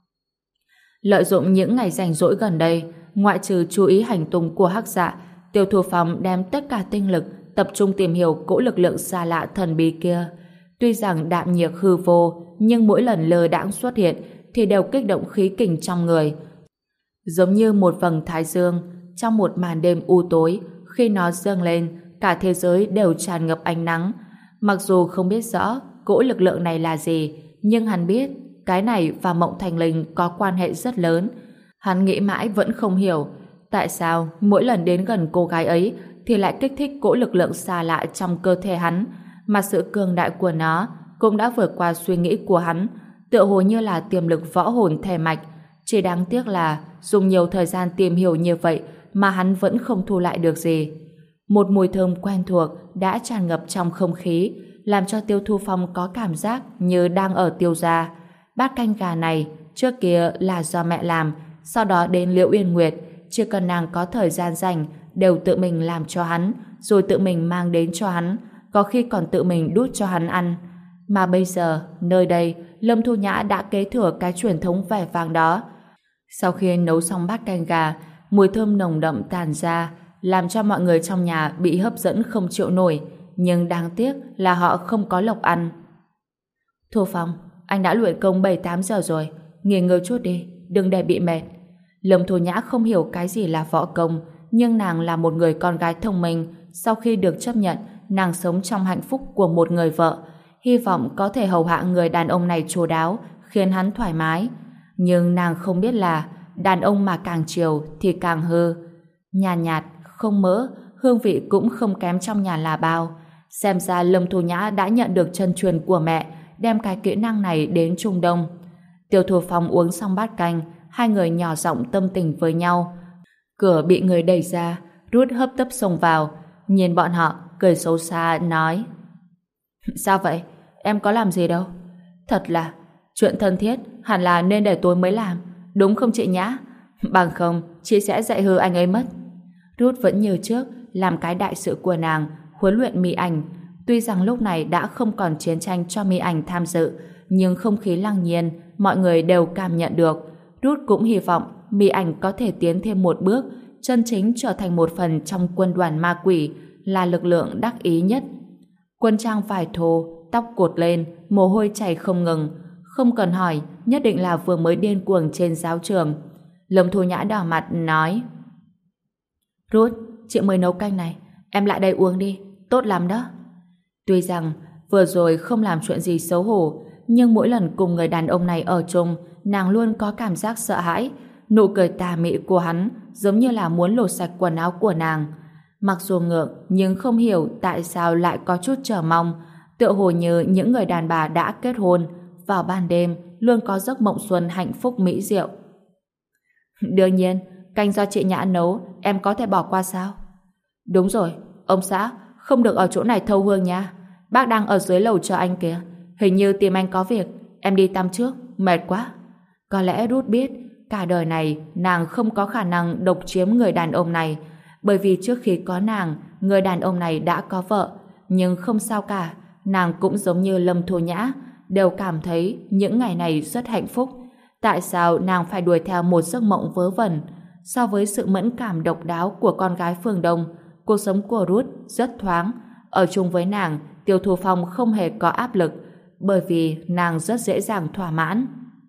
Lợi dụng những ngày rảnh rỗi gần đây, ngoại trừ chú ý hành tung của Hắc Dạ, Tiêu Thu Phong đem tất cả tinh lực tập trung tìm hiểu cỗ lực lượng xa lạ thần bí kia. Tuy rằng đạm nhiệt hư vô, nhưng mỗi lần lơ đãng xuất hiện thì đều kích động khí kình trong người. Giống như một vầng thái dương trong một màn đêm u tối, khi nó dâng lên, cả thế giới đều tràn ngập ánh nắng. Mặc dù không biết rõ cỗ lực lượng này là gì, nhưng hắn biết cái này và Mộng Thành Linh có quan hệ rất lớn. Hắn nghĩ mãi vẫn không hiểu tại sao mỗi lần đến gần cô gái ấy thì lại kích thích cỗ lực lượng xa lạ trong cơ thể hắn, mà sự cường đại của nó cũng đã vượt qua suy nghĩ của hắn, tựa hồ như là tiềm lực võ hồn thể mạch. Chỉ đáng tiếc là dùng nhiều thời gian tìm hiểu như vậy mà hắn vẫn không thu lại được gì. Một mùi thơm quen thuộc đã tràn ngập trong không khí, làm cho Tiêu Thu Phong có cảm giác như đang ở Tiêu gia. Bát canh gà này trước kia là do mẹ làm, sau đó đến Liễu Yên Nguyệt, chỉ cần nàng có thời gian rảnh đều tự mình làm cho hắn, rồi tự mình mang đến cho hắn, có khi còn tự mình đút cho hắn ăn. Mà bây giờ, nơi đây, Lâm Thu Nhã đã kế thừa cái truyền thống vẻ vang đó. Sau khi nấu xong bát canh gà, mùi thơm nồng đậm tràn ra, làm cho mọi người trong nhà bị hấp dẫn không chịu nổi, nhưng đáng tiếc là họ không có lộc ăn. Thu Phong, anh đã luyện công 7-8 giờ rồi, nghỉ ngơi chút đi, đừng để bị mệt. Lâm Thu Nhã không hiểu cái gì là võ công, nhưng nàng là một người con gái thông minh, sau khi được chấp nhận, nàng sống trong hạnh phúc của một người vợ, hy vọng có thể hầu hạ người đàn ông này chu đáo, khiến hắn thoải mái. Nhưng nàng không biết là đàn ông mà càng chiều thì càng hư. Nhàn nhạt, không mỡ, hương vị cũng không kém trong nhà là bao. Xem ra Lâm Thu Nhã đã nhận được chân truyền của mẹ, đem cái kỹ năng này đến Trung Đông. Tiêu Thu Phong uống xong bát canh, hai người nhỏ giọng tâm tình với nhau. Cửa bị người đẩy ra, Ruth hấp tấp xông vào, nhìn bọn họ, cười xấu xa, nói: Sao vậy? Em có làm gì đâu. Thật là, chuyện thân thiết hẳn là nên để tôi mới làm, đúng không chị Nhã? Bằng không, chị sẽ dạy hư anh ấy mất. Ruth vẫn như trước, làm cái đại sự của nàng, huấn luyện mỹ ảnh. Tuy rằng lúc này đã không còn chiến tranh cho mỹ ảnh tham dự, nhưng không khí lăng nhiên, mọi người đều cảm nhận được. Ruth cũng hy vọng Mỹ Ảnh có thể tiến thêm một bước, chân chính trở thành một phần trong quân đoàn ma quỷ, là lực lượng đắc ý nhất. Quân trang vải thô, tóc cột lên, mồ hôi chảy không ngừng. Không cần hỏi, nhất định là vừa mới điên cuồng trên giáo trường. Lâm Thu Nhã đỏ mặt nói: Ruth, chị mới nấu canh này, em lại đây uống đi, tốt lắm đó. Tuy rằng vừa rồi không làm chuyện gì xấu hổ, nhưng mỗi lần cùng người đàn ông này ở chung, nàng luôn có cảm giác sợ hãi. Nụ cười tà mị của hắn giống như là muốn lột sạch quần áo của nàng. Mặc dù ngượng, nhưng không hiểu tại sao lại có chút chờ mong, tựa hồ như những người đàn bà đã kết hôn, vào ban đêm luôn có giấc mộng xuân hạnh phúc mỹ diệu. Đương nhiên, canh do chị Nhã nấu, em có thể bỏ qua sao? Đúng rồi, ông xã, không được ở chỗ này thâu hương nha. Bác đang ở dưới lầu chờ anh kìa. Hình như tìm anh có việc, em đi tắm trước, mệt quá. Có lẽ Ruth biết, cả đời này nàng không có khả năng độc chiếm người đàn ông này, bởi vì trước khi có nàng, người đàn ông này đã có vợ. Nhưng không sao cả, nàng cũng giống như Lâm Thu Nhã, đều cảm thấy những ngày này rất hạnh phúc. Tại sao nàng phải đuổi theo một giấc mộng vớ vẩn? So với sự mẫn cảm độc đáo của con gái phương Đông, cuộc sống của Ruth rất thoáng. Ở chung với nàng, Tiêu Thu Phong không hề có áp lực, bởi vì nàng rất dễ dàng thỏa mãn.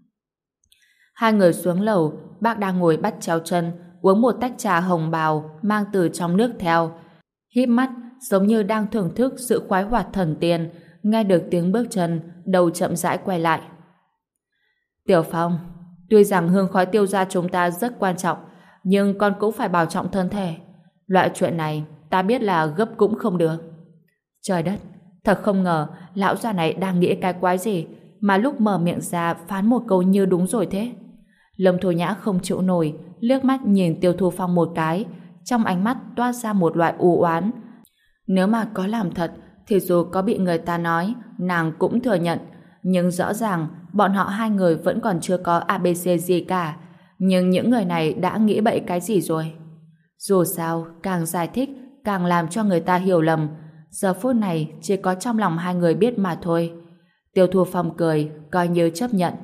Hai người xuống lầu, bác đang ngồi bắt chéo chân, uống một tách trà hồng bào mang từ trong nước theo. Híp mắt, giống như đang thưởng thức sự khoái hoạt thần tiên, nghe được tiếng bước chân, đầu chậm rãi quay lại. Tiểu Phong, tuy rằng hương khói Tiêu gia chúng ta rất quan trọng, nhưng con cũng phải bảo trọng thân thể. Loại chuyện này, ta biết là gấp cũng không được. Trời đất, thật không ngờ, lão già này đang nghĩ cái quái gì, mà lúc mở miệng ra phán một câu như đúng rồi thế. Lâm Thu Nhã không chịu nổi, liếc mắt nhìn Tiêu Thu Phong một cái, trong ánh mắt toát ra một loại u oán. Nếu mà có làm thật, thì dù có bị người ta nói, nàng cũng thừa nhận. Nhưng rõ ràng, bọn họ hai người vẫn còn chưa có ABC gì cả. Nhưng những người này đã nghĩ bậy cái gì rồi? Dù sao, càng giải thích, càng làm cho người ta hiểu lầm. Giờ phút này, chỉ có trong lòng hai người biết mà thôi. Tiêu Thu Phong cười, coi như chấp nhận.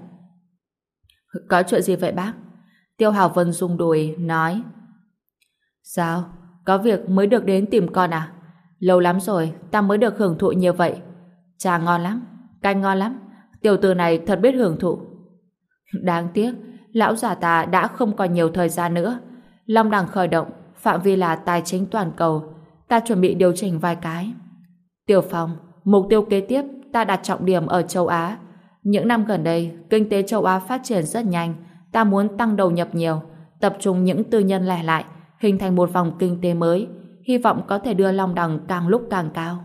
Có chuyện gì vậy bác? Tiêu Hào Vân rung đùi, nói: Sao? Có việc mới được đến tìm con à? Lâu lắm rồi, ta mới được hưởng thụ như vậy. Trà ngon lắm, canh ngon lắm. Tiểu tử này thật biết hưởng thụ. Đáng tiếc, lão già ta đã không còn nhiều thời gian nữa. Long đẳng khởi động, phạm vi là tài chính toàn cầu. Ta chuẩn bị điều chỉnh vài cái. Tiểu Phong, mục tiêu kế tiếp ta đặt trọng điểm ở châu Á. Những năm gần đây, kinh tế châu Á phát triển rất nhanh. Ta muốn tăng đầu nhập nhiều, tập trung những tư nhân lẻ lại, hình thành một vòng kinh tế mới. Hy vọng có thể đưa Long Đằng càng lúc càng cao.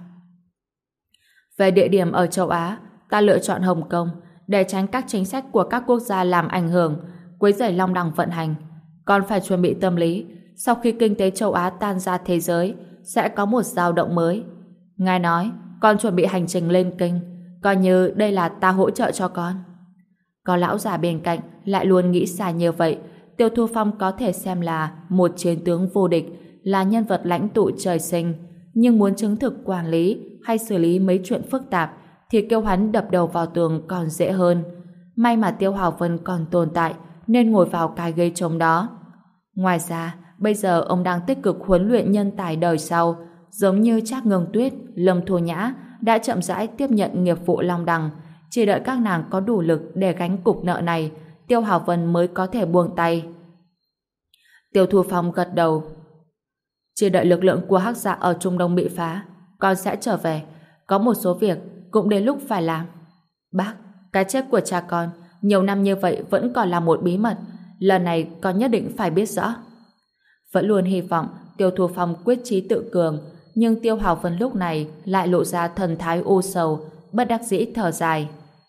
Về địa điểm ở châu Á, ta lựa chọn Hồng Kông để tránh các chính sách của các quốc gia làm ảnh hưởng, quấy rầy Long Đằng vận hành. Còn phải chuẩn bị tâm lý, sau khi kinh tế châu Á tan ra thế giới, sẽ có một dao động mới. Ngài nói, con chuẩn bị hành trình lên kinh, coi như đây là ta hỗ trợ cho con. Có lão già bên cạnh lại luôn nghĩ xa như vậy, Tiêu Thu Phong có thể xem là một chiến tướng vô địch, là nhân vật lãnh tụ trời sinh, nhưng muốn chứng thực quản lý hay xử lý mấy chuyện phức tạp thì kêu hắn đập đầu vào tường còn dễ hơn. May mà Tiêu Hào Vân còn tồn tại nên ngồi vào cái ghế trống đó. Ngoài ra, bây giờ ông đang tích cực huấn luyện nhân tài đời sau, giống như Trác Ngưng Tuyết, Lâm Thu Nhã đã chậm rãi tiếp nhận nghiệp vụ Long Đằng. Chỉ đợi các nàng có đủ lực để gánh cục nợ này, Tiêu Hào Vân mới có thể buông tay. Tiêu Thu Phong gật đầu. Chỉ đợi lực lượng của Hắc Dạ ở Trung Đông bị phá, con sẽ trở về. Có một số việc cũng đến lúc phải làm. Bác, cái chết của cha con nhiều năm như vậy vẫn còn là một bí mật. Lần này con nhất định phải biết rõ. Vẫn luôn hy vọng Tiêu Thu Phong quyết chí tự cường, nhưng Tiêu Hào Vân lúc này lại lộ ra thần thái u sầu, bất đắc dĩ thở dài.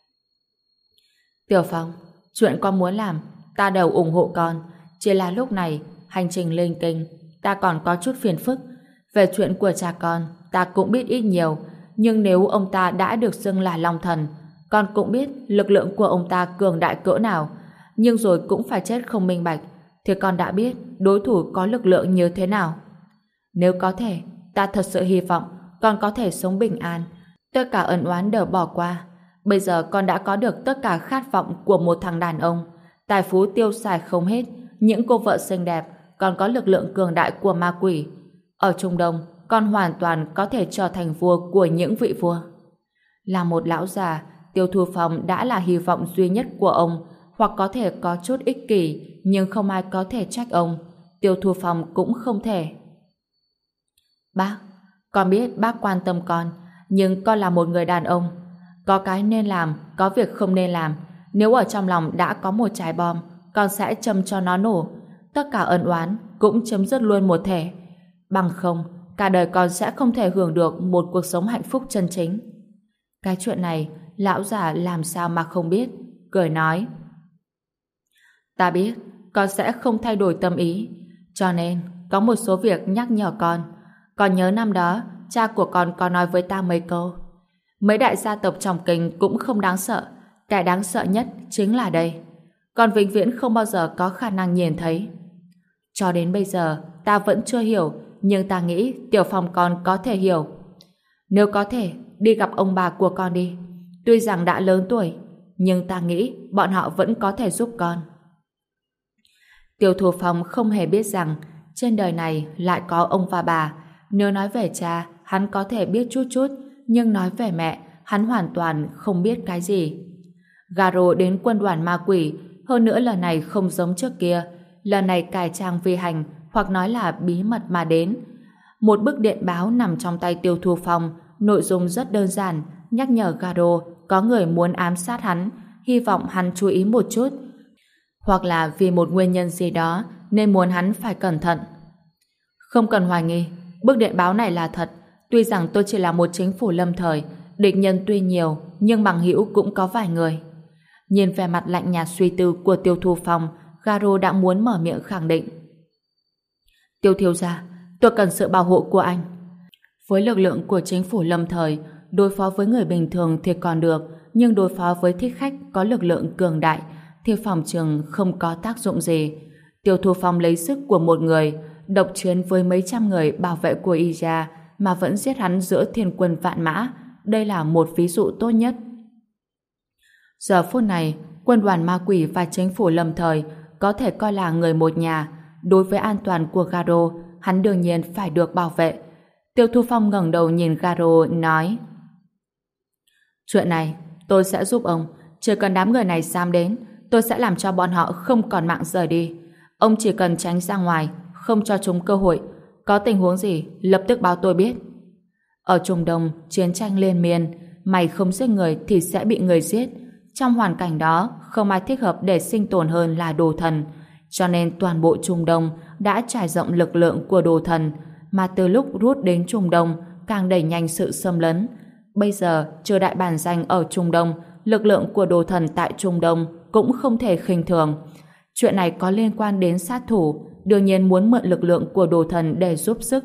Tiểu Phong, chuyện con muốn làm, ta đều ủng hộ con. Chỉ là lúc này, hành trình lên kinh, ta còn có chút phiền phức. Về chuyện của cha con, ta cũng biết ít nhiều, nhưng nếu ông ta đã được xưng là Long Thần, con cũng biết lực lượng của ông ta cường đại cỡ nào, nhưng rồi cũng phải chết không minh bạch, thì con đã biết đối thủ có lực lượng như thế nào. Nếu có thể, ta thật sự hy vọng con có thể sống bình an, tất cả ân oán đều bỏ qua. Bây giờ con đã có được tất cả khát vọng của một thằng đàn ông, tài phú tiêu xài không hết, những cô vợ xinh đẹp, còn có lực lượng cường đại của ma quỷ. Ở Trung Đông, con hoàn toàn có thể trở thành vua của những vị vua. Là một lão già, Tiêu Thu Phong đã là hy vọng duy nhất của ông, hoặc có thể có chút ích kỷ, nhưng không ai có thể trách ông. Tiêu Thu Phong cũng không thể. Bác, con biết bác quan tâm con, nhưng con là một người đàn ông. Có cái nên làm, có việc không nên làm. Nếu ở trong lòng đã có một trái bom, con sẽ châm cho nó nổ. Tất cả ân oán cũng chấm dứt luôn một thể. Bằng không, cả đời con sẽ không thể hưởng được một cuộc sống hạnh phúc chân chính. Cái chuyện này, lão già làm sao mà không biết, cười nói. Ta biết, con sẽ không thay đổi tâm ý. Cho nên, có một số việc nhắc nhở con. Con nhớ năm đó, cha của con có nói với ta mấy câu. Mấy đại gia tộc trong kinh cũng không đáng sợ. Cái đáng sợ nhất chính là đây. Con vĩnh viễn không bao giờ có khả năng nhìn thấy. Cho đến bây giờ, ta vẫn chưa hiểu, nhưng ta nghĩ Tiểu Phong con có thể hiểu. Nếu có thể, đi gặp ông bà của con đi. Tuy rằng đã lớn tuổi, nhưng ta nghĩ bọn họ vẫn có thể giúp con. Tiêu Thu Phong không hề biết rằng trên đời này lại có ông và bà. Nếu nói về cha, hắn có thể biết chút chút, nhưng nói về mẹ, hắn hoàn toàn không biết cái gì. Garo đến quân đoàn ma quỷ, hơn nữa lần này không giống trước kia. Lần này cải trang vi hành, hoặc nói là bí mật mà đến. Một bức điện báo nằm trong tay Tiêu Thu Phong, nội dung rất đơn giản, nhắc nhở Garo có người muốn ám sát hắn, hy vọng hắn chú ý một chút. Hoặc là vì một nguyên nhân gì đó nên muốn hắn phải cẩn thận. Không cần hoài nghi, bức điện báo này là thật. Tuy rằng tôi chỉ là một chính phủ lâm thời, địch nhân tuy nhiều, nhưng bằng hữu cũng có vài người. Nhìn vẻ mặt lạnh nhạt suy tư của Tiêu Thu Phong, Garo đã muốn mở miệng khẳng định. Tiêu thiếu gia, tôi cần sự bảo hộ của anh. Với lực lượng của chính phủ lâm thời, đối phó với người bình thường thì còn được, nhưng đối phó với thích khách có lực lượng cường đại thì phòng trường không có tác dụng gì. Tiêu Thu Phong lấy sức của một người, độc chiến với mấy trăm người bảo vệ của Ija mà vẫn giết hắn giữa thiên quân vạn mã. Đây là một ví dụ tốt nhất. Giờ phút này, quân đoàn ma quỷ và chính phủ lâm thời có thể coi là người một nhà. Đối với an toàn của Garo, hắn đương nhiên phải được bảo vệ. Tiêu Thu Phong ngẩng đầu nhìn Garo, nói: Chuyện này, tôi sẽ giúp ông. Chỉ cần đám người này dám đến, tôi sẽ làm cho bọn họ không còn mạng rời đi. Ông chỉ cần tránh ra ngoài, không cho chúng cơ hội. Có tình huống gì, lập tức báo tôi biết. Ở Trung Đông, chiến tranh liên miên, mày không giết người thì sẽ bị người giết. Trong hoàn cảnh đó, không ai thích hợp để sinh tồn hơn là đồ thần. Cho nên toàn bộ Trung Đông đã trải rộng lực lượng của đồ thần, mà từ lúc rút đến Trung Đông càng đẩy nhanh sự xâm lấn. Bây giờ, trừ đại bản danh ở Trung Đông, lực lượng của đồ thần tại Trung Đông cũng không thể khinh thường. Chuyện này có liên quan đến sát thủ, đương nhiên muốn mượn lực lượng của đồ thần để giúp sức.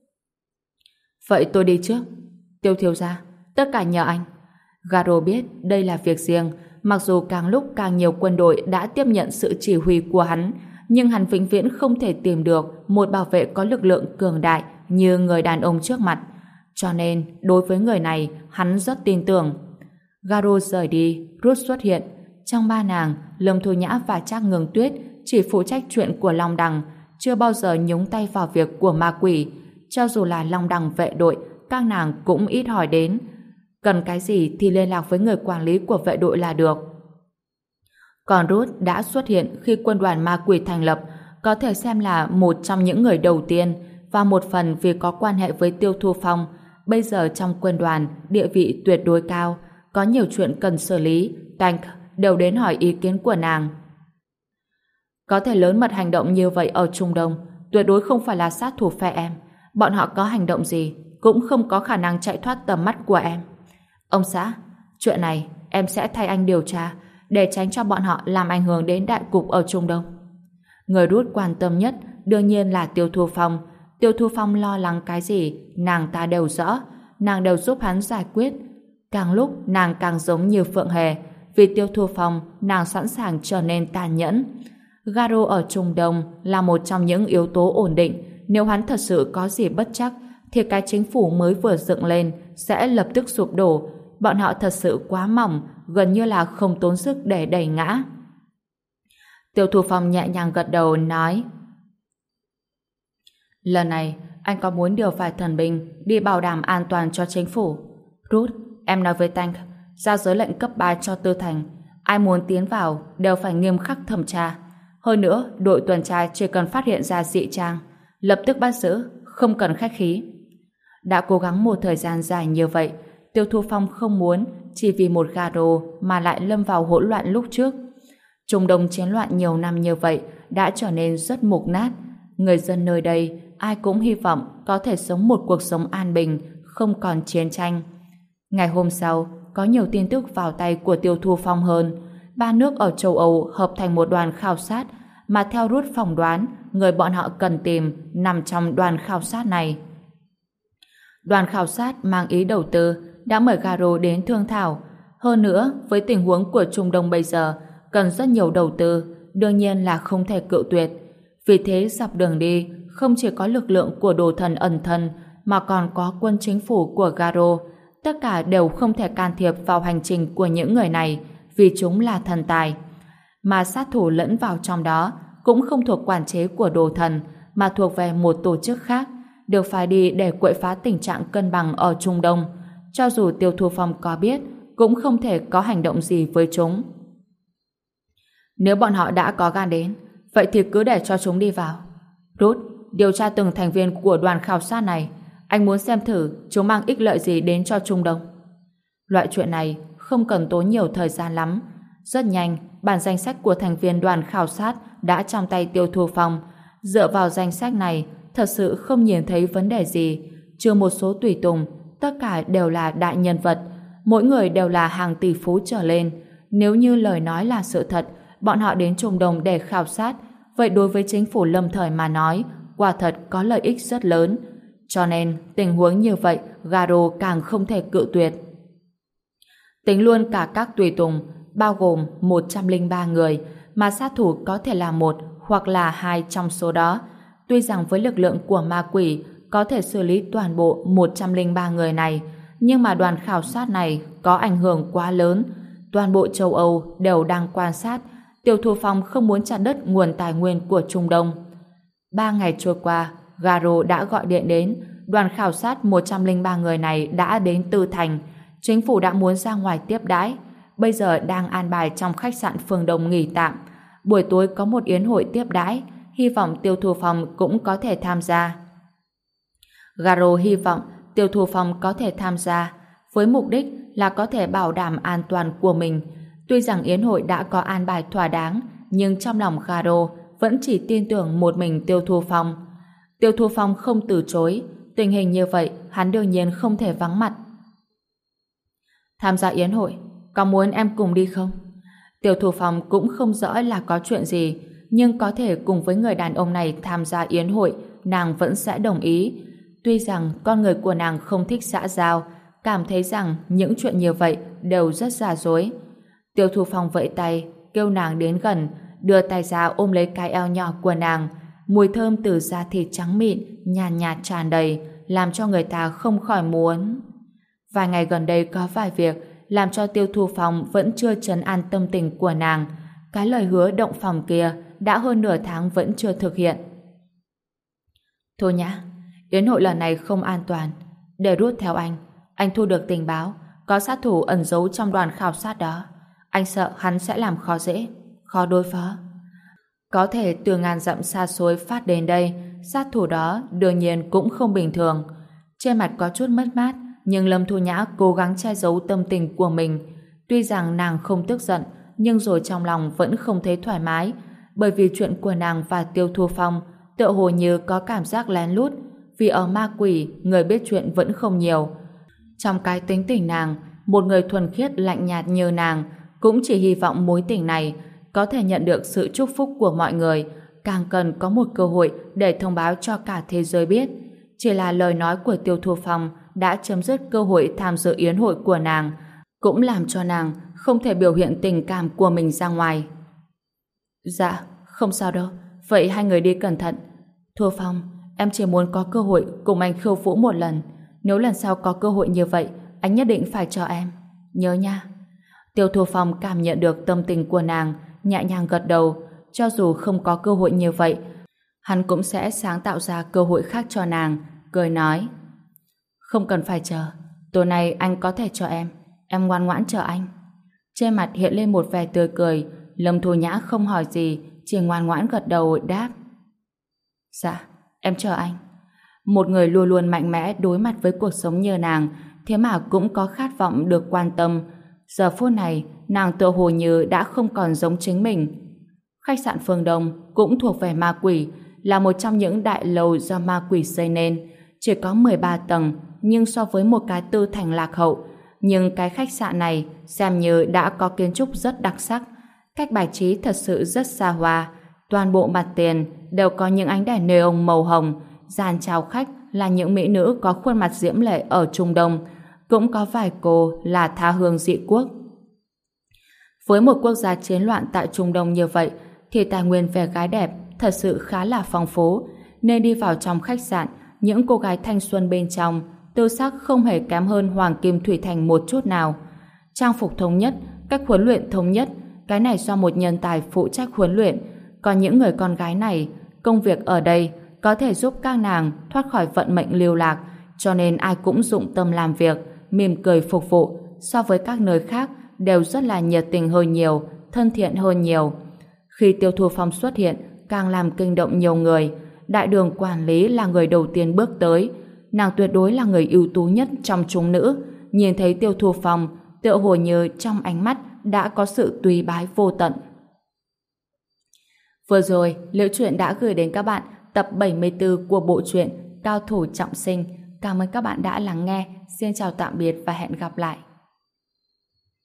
Vậy tôi đi trước. Tiêu thiếu gia, tất cả nhờ anh. Garo biết đây là việc riêng, mặc dù càng lúc càng nhiều quân đội đã tiếp nhận sự chỉ huy của hắn, nhưng hắn vĩnh viễn không thể tìm được một bảo vệ có lực lượng cường đại như người đàn ông trước mặt. Cho nên, đối với người này, hắn rất tin tưởng. Garo rời đi, Ruth xuất hiện. Trong ba nàng, Lâm Thu Nhã và Trác Ngưng Tuyết chỉ phụ trách chuyện của Long Đằng, chưa bao giờ nhúng tay vào việc của ma quỷ. Cho dù là Long Đằng vệ đội, các nàng cũng ít hỏi đến. Cần cái gì thì liên lạc với người quản lý của vệ đội là được. Còn Ruth đã xuất hiện khi quân đoàn ma quỷ thành lập, có thể xem là một trong những người đầu tiên, và một phần vì có quan hệ với Tiêu Thu Phong. Bây giờ trong quân đoàn, địa vị tuyệt đối cao, có nhiều chuyện cần xử lý, Tank đều đến hỏi ý kiến của nàng. Có thể lớn mật hành động như vậy ở Trung Đông, tuyệt đối không phải là sát thủ phe em. Bọn họ có hành động gì, cũng không có khả năng chạy thoát tầm mắt của em. Ông xã, chuyện này em sẽ thay anh điều tra, để tránh cho bọn họ làm ảnh hưởng đến đại cục ở Trung Đông. Người Ruth quan tâm nhất đương nhiên là Tiêu Thu Phong. Tiêu Thu Phong lo lắng cái gì, nàng ta đều rõ, nàng đều giúp hắn giải quyết. Càng lúc nàng càng giống như Phượng Hề, vì Tiêu Thu Phong nàng sẵn sàng trở nên tàn nhẫn. Garo ở Trung Đông là một trong những yếu tố ổn định. Nếu hắn thật sự có gì bất trắc thì cái chính phủ mới vừa dựng lên sẽ lập tức sụp đổ. Bọn họ thật sự quá mỏng, gần như là không tốn sức để đẩy ngã. Tiêu Thu Phong nhẹ nhàng gật đầu nói: lần này anh có muốn điều vài thần binh đi bảo đảm an toàn cho chính phủ. Ruth, em nói với Tank ra giới lệnh cấp 3 cho Tư Thành, ai muốn tiến vào đều phải nghiêm khắc thẩm tra. Hơn nữa, đội tuần tra chỉ cần phát hiện ra dị trang lập tức bắt giữ, không cần khách khí. Đã cố gắng một thời gian dài như vậy, Tiêu Thu Phong không muốn chỉ vì một Garo mà lại lâm vào hỗn loạn lúc trước. Trung Đông chiến loạn nhiều năm như vậy đã trở nên rất mục nát. Người dân nơi đây ai cũng hy vọng có thể sống một cuộc sống an bình, không còn chiến tranh. Ngày hôm sau, có nhiều tin tức vào tay của Tiêu Thu Phong hơn. 3 nước ở châu Âu hợp thành một đoàn khảo sát, mà theo Ruth phỏng đoán, người bọn họ cần tìm nằm trong đoàn khảo sát này. Đoàn khảo sát mang ý đầu tư đã mời Garo đến thương thảo. Hơn nữa, với tình huống của Trung Đông bây giờ, cần rất nhiều đầu tư, đương nhiên là không thể cự tuyệt. Vì thế dọc đường đi, không chỉ có lực lượng của đồ thần ẩn thân, mà còn có quân chính phủ của Garo. Tất cả đều không thể can thiệp vào hành trình của những người này, vì chúng là thần tài. Mà sát thủ lẫn vào trong đó cũng không thuộc quản chế của đồ thần, mà thuộc về một tổ chức khác, được phái đi để quậy phá tình trạng cân bằng ở Trung Đông. Cho dù Tiêu Thu Phong có biết, cũng không thể có hành động gì với chúng. Nếu bọn họ đã có gan đến, vậy thì cứ để cho chúng đi vào. Ruth, điều tra từng thành viên của đoàn khảo sát này. Anh muốn xem thử chúng mang ích lợi gì đến cho Trung Đông. Loại chuyện này không cần tốn nhiều thời gian lắm. Rất nhanh, bản danh sách của thành viên đoàn khảo sát đã trong tay Tiêu Thu Phong. Dựa vào danh sách này, thật sự không nhìn thấy vấn đề gì. Trừ một số tùy tùng, tất cả đều là đại nhân vật. Mỗi người đều là hàng tỷ phú trở lên. Nếu như lời nói là sự thật, bọn họ đến Trung Đông để khảo sát, vậy đối với chính phủ lâm thời mà nói, quả thật có lợi ích rất lớn. Cho nên, tình huống như vậy, Garo càng không thể cự tuyệt. Tính luôn cả các tùy tùng, bao gồm 103 người, mà sát thủ có thể là một hoặc là hai trong số đó. Tuy rằng với lực lượng của ma quỷ có thể xử lý toàn bộ 103 người này, nhưng mà đoàn khảo sát này có ảnh hưởng quá lớn. Toàn bộ châu Âu đều đang quan sát. Tiêu Thu Phong không muốn chặt đứt nguồn tài nguyên của Trung Đông. 3 ngày trôi qua, Garo đã gọi điện đến. Đoàn khảo sát 103 người này đã đến Tư Thành. Chính phủ đã muốn ra ngoài tiếp đãi. Bây giờ đang an bài trong khách sạn Phương Đông nghỉ tạm. Buổi tối có một yến hội tiếp đãi. Hy vọng Tiêu Thu Phong cũng có thể tham gia. Garo hy vọng Tiêu Thu Phong có thể tham gia với mục đích là có thể bảo đảm an toàn của mình. Tuy rằng yến hội đã có an bài thỏa đáng, nhưng trong lòng Garo vẫn chỉ tin tưởng một mình Tiêu Thu Phong. Tiêu Thu Phong không từ chối. Tình hình như vậy, hắn đương nhiên không thể vắng mặt. Tham gia yến hội, có muốn em cùng đi không? Tiêu Thu Phong cũng không rõ là có chuyện gì, nhưng có thể cùng với người đàn ông này tham gia yến hội, nàng vẫn sẽ đồng ý. Tuy rằng con người của nàng không thích xã giao, cảm thấy rằng những chuyện như vậy đều rất giả dối. Tiêu Thu Phong vẫy tay, kêu nàng đến gần, đưa tay ra ôm lấy cái eo nhỏ của nàng. Mùi thơm từ da thịt trắng mịn, nhàn nhạt tràn đầy, làm cho người ta không khỏi muốn. Vài ngày gần đây có vài việc làm cho Tiêu Thu Phong vẫn chưa trấn an tâm tình của nàng. Cái lời hứa động phòng kia đã hơn nửa tháng vẫn chưa thực hiện. Thôi nhá, yến hội lần này không an toàn. Để rút theo anh thu được tình báo có sát thủ ẩn giấu trong đoàn khảo sát đó. Anh sợ hắn sẽ làm khó dễ, khó đối phó. Có thể từ ngàn dặm xa xôi phát đến đây, sát thủ đó đương nhiên cũng không bình thường. Trên mặt có chút mất mát, nhưng Lâm Thu Nhã cố gắng che giấu tâm tình của mình. Tuy rằng nàng không tức giận, nhưng rồi trong lòng vẫn không thấy thoải mái, bởi vì chuyện của nàng và Tiêu Thu Phong tựa hồ như có cảm giác lén lút, vì ở ma quỷ người biết chuyện vẫn không nhiều. Trong cái tính tình nàng, một người thuần khiết lạnh nhạt như nàng cũng chỉ hy vọng mối tình này có thể nhận được sự chúc phúc của mọi người, càng cần có một cơ hội để thông báo cho cả thế giới biết. Chỉ là lời nói của Tiêu Thu Phong đã chấm dứt cơ hội tham dự yến hội của nàng, cũng làm cho nàng không thể biểu hiện tình cảm của mình ra ngoài. Dạ, không sao đâu. Vậy hai người đi cẩn thận. Thu Phong, em chỉ muốn có cơ hội cùng anh khiêu vũ một lần. Nếu lần sau có cơ hội như vậy, anh nhất định phải cho em. Nhớ nha. Tiêu Thu Phong cảm nhận được tâm tình của nàng, nhẹ nhàng gật đầu. cho dù không có cơ hội như vậy, hắn cũng sẽ sáng tạo ra cơ hội khác cho nàng, cười nói. Không cần phải chờ, tối nay anh có thể cho em ngoan ngoãn chờ anh. Trên mặt hiện lên một vẻ tươi cười, Lâm Thu Nhã không hỏi gì, chỉ ngoan ngoãn gật đầu đáp. Dạ, em chờ anh. Một người luôn luôn mạnh mẽ đối mặt với cuộc sống như nàng, thế mà cũng có khát vọng được quan tâm. Giờ phút này, nàng tựa hồ như đã không còn giống chính mình. Khách sạn Phương Đông cũng thuộc về ma quỷ, là một trong những đại lầu do ma quỷ xây nên. Chỉ có 13 tầng, nhưng so với một cái tư thành lạc hậu, nhưng cái khách sạn này xem như đã có kiến trúc rất đặc sắc. Cách bài trí thật sự rất xa hoa. Toàn bộ mặt tiền đều có những ánh đèn neon màu hồng. Dàn chào khách là những mỹ nữ có khuôn mặt diễm lệ ở Trung Đông. Cũng có vài cô là tha hương dị quốc. Với một quốc gia chiến loạn tại Trung Đông như vậy, thì tài nguyên về gái đẹp thật sự khá là phong phú. Nên đi vào trong khách sạn, những cô gái thanh xuân bên trong tư sắc không hề kém hơn Hoàng Kim Thủy Thành một chút nào. Trang phục thống nhất, cách huấn luyện thống nhất, cái này do một nhân tài phụ trách huấn luyện. Còn những người con gái này, công việc ở đây có thể giúp các nàng thoát khỏi vận mệnh lưu lạc, cho nên ai cũng dụng tâm làm việc, mỉm cười phục vụ. So với các nơi khác đều rất là nhiệt tình hơn nhiều, thân thiện hơn nhiều. Khi Tiêu Thu Phong xuất hiện, càng làm kinh động nhiều người. Đại đường quản lý là người đầu tiên bước tới. Nàng tuyệt đối là người ưu tú nhất trong chúng nữ. Nhìn thấy Tiêu Thu Phong, tựa hồ như trong ánh mắt đã có sự tùy bái vô tận. Vừa rồi, Liễu Chuyện đã gửi đến các bạn tập 74 của bộ truyện Cao Thủ Trọng Sinh. Cảm ơn các bạn đã lắng nghe. Xin chào tạm biệt và hẹn gặp lại.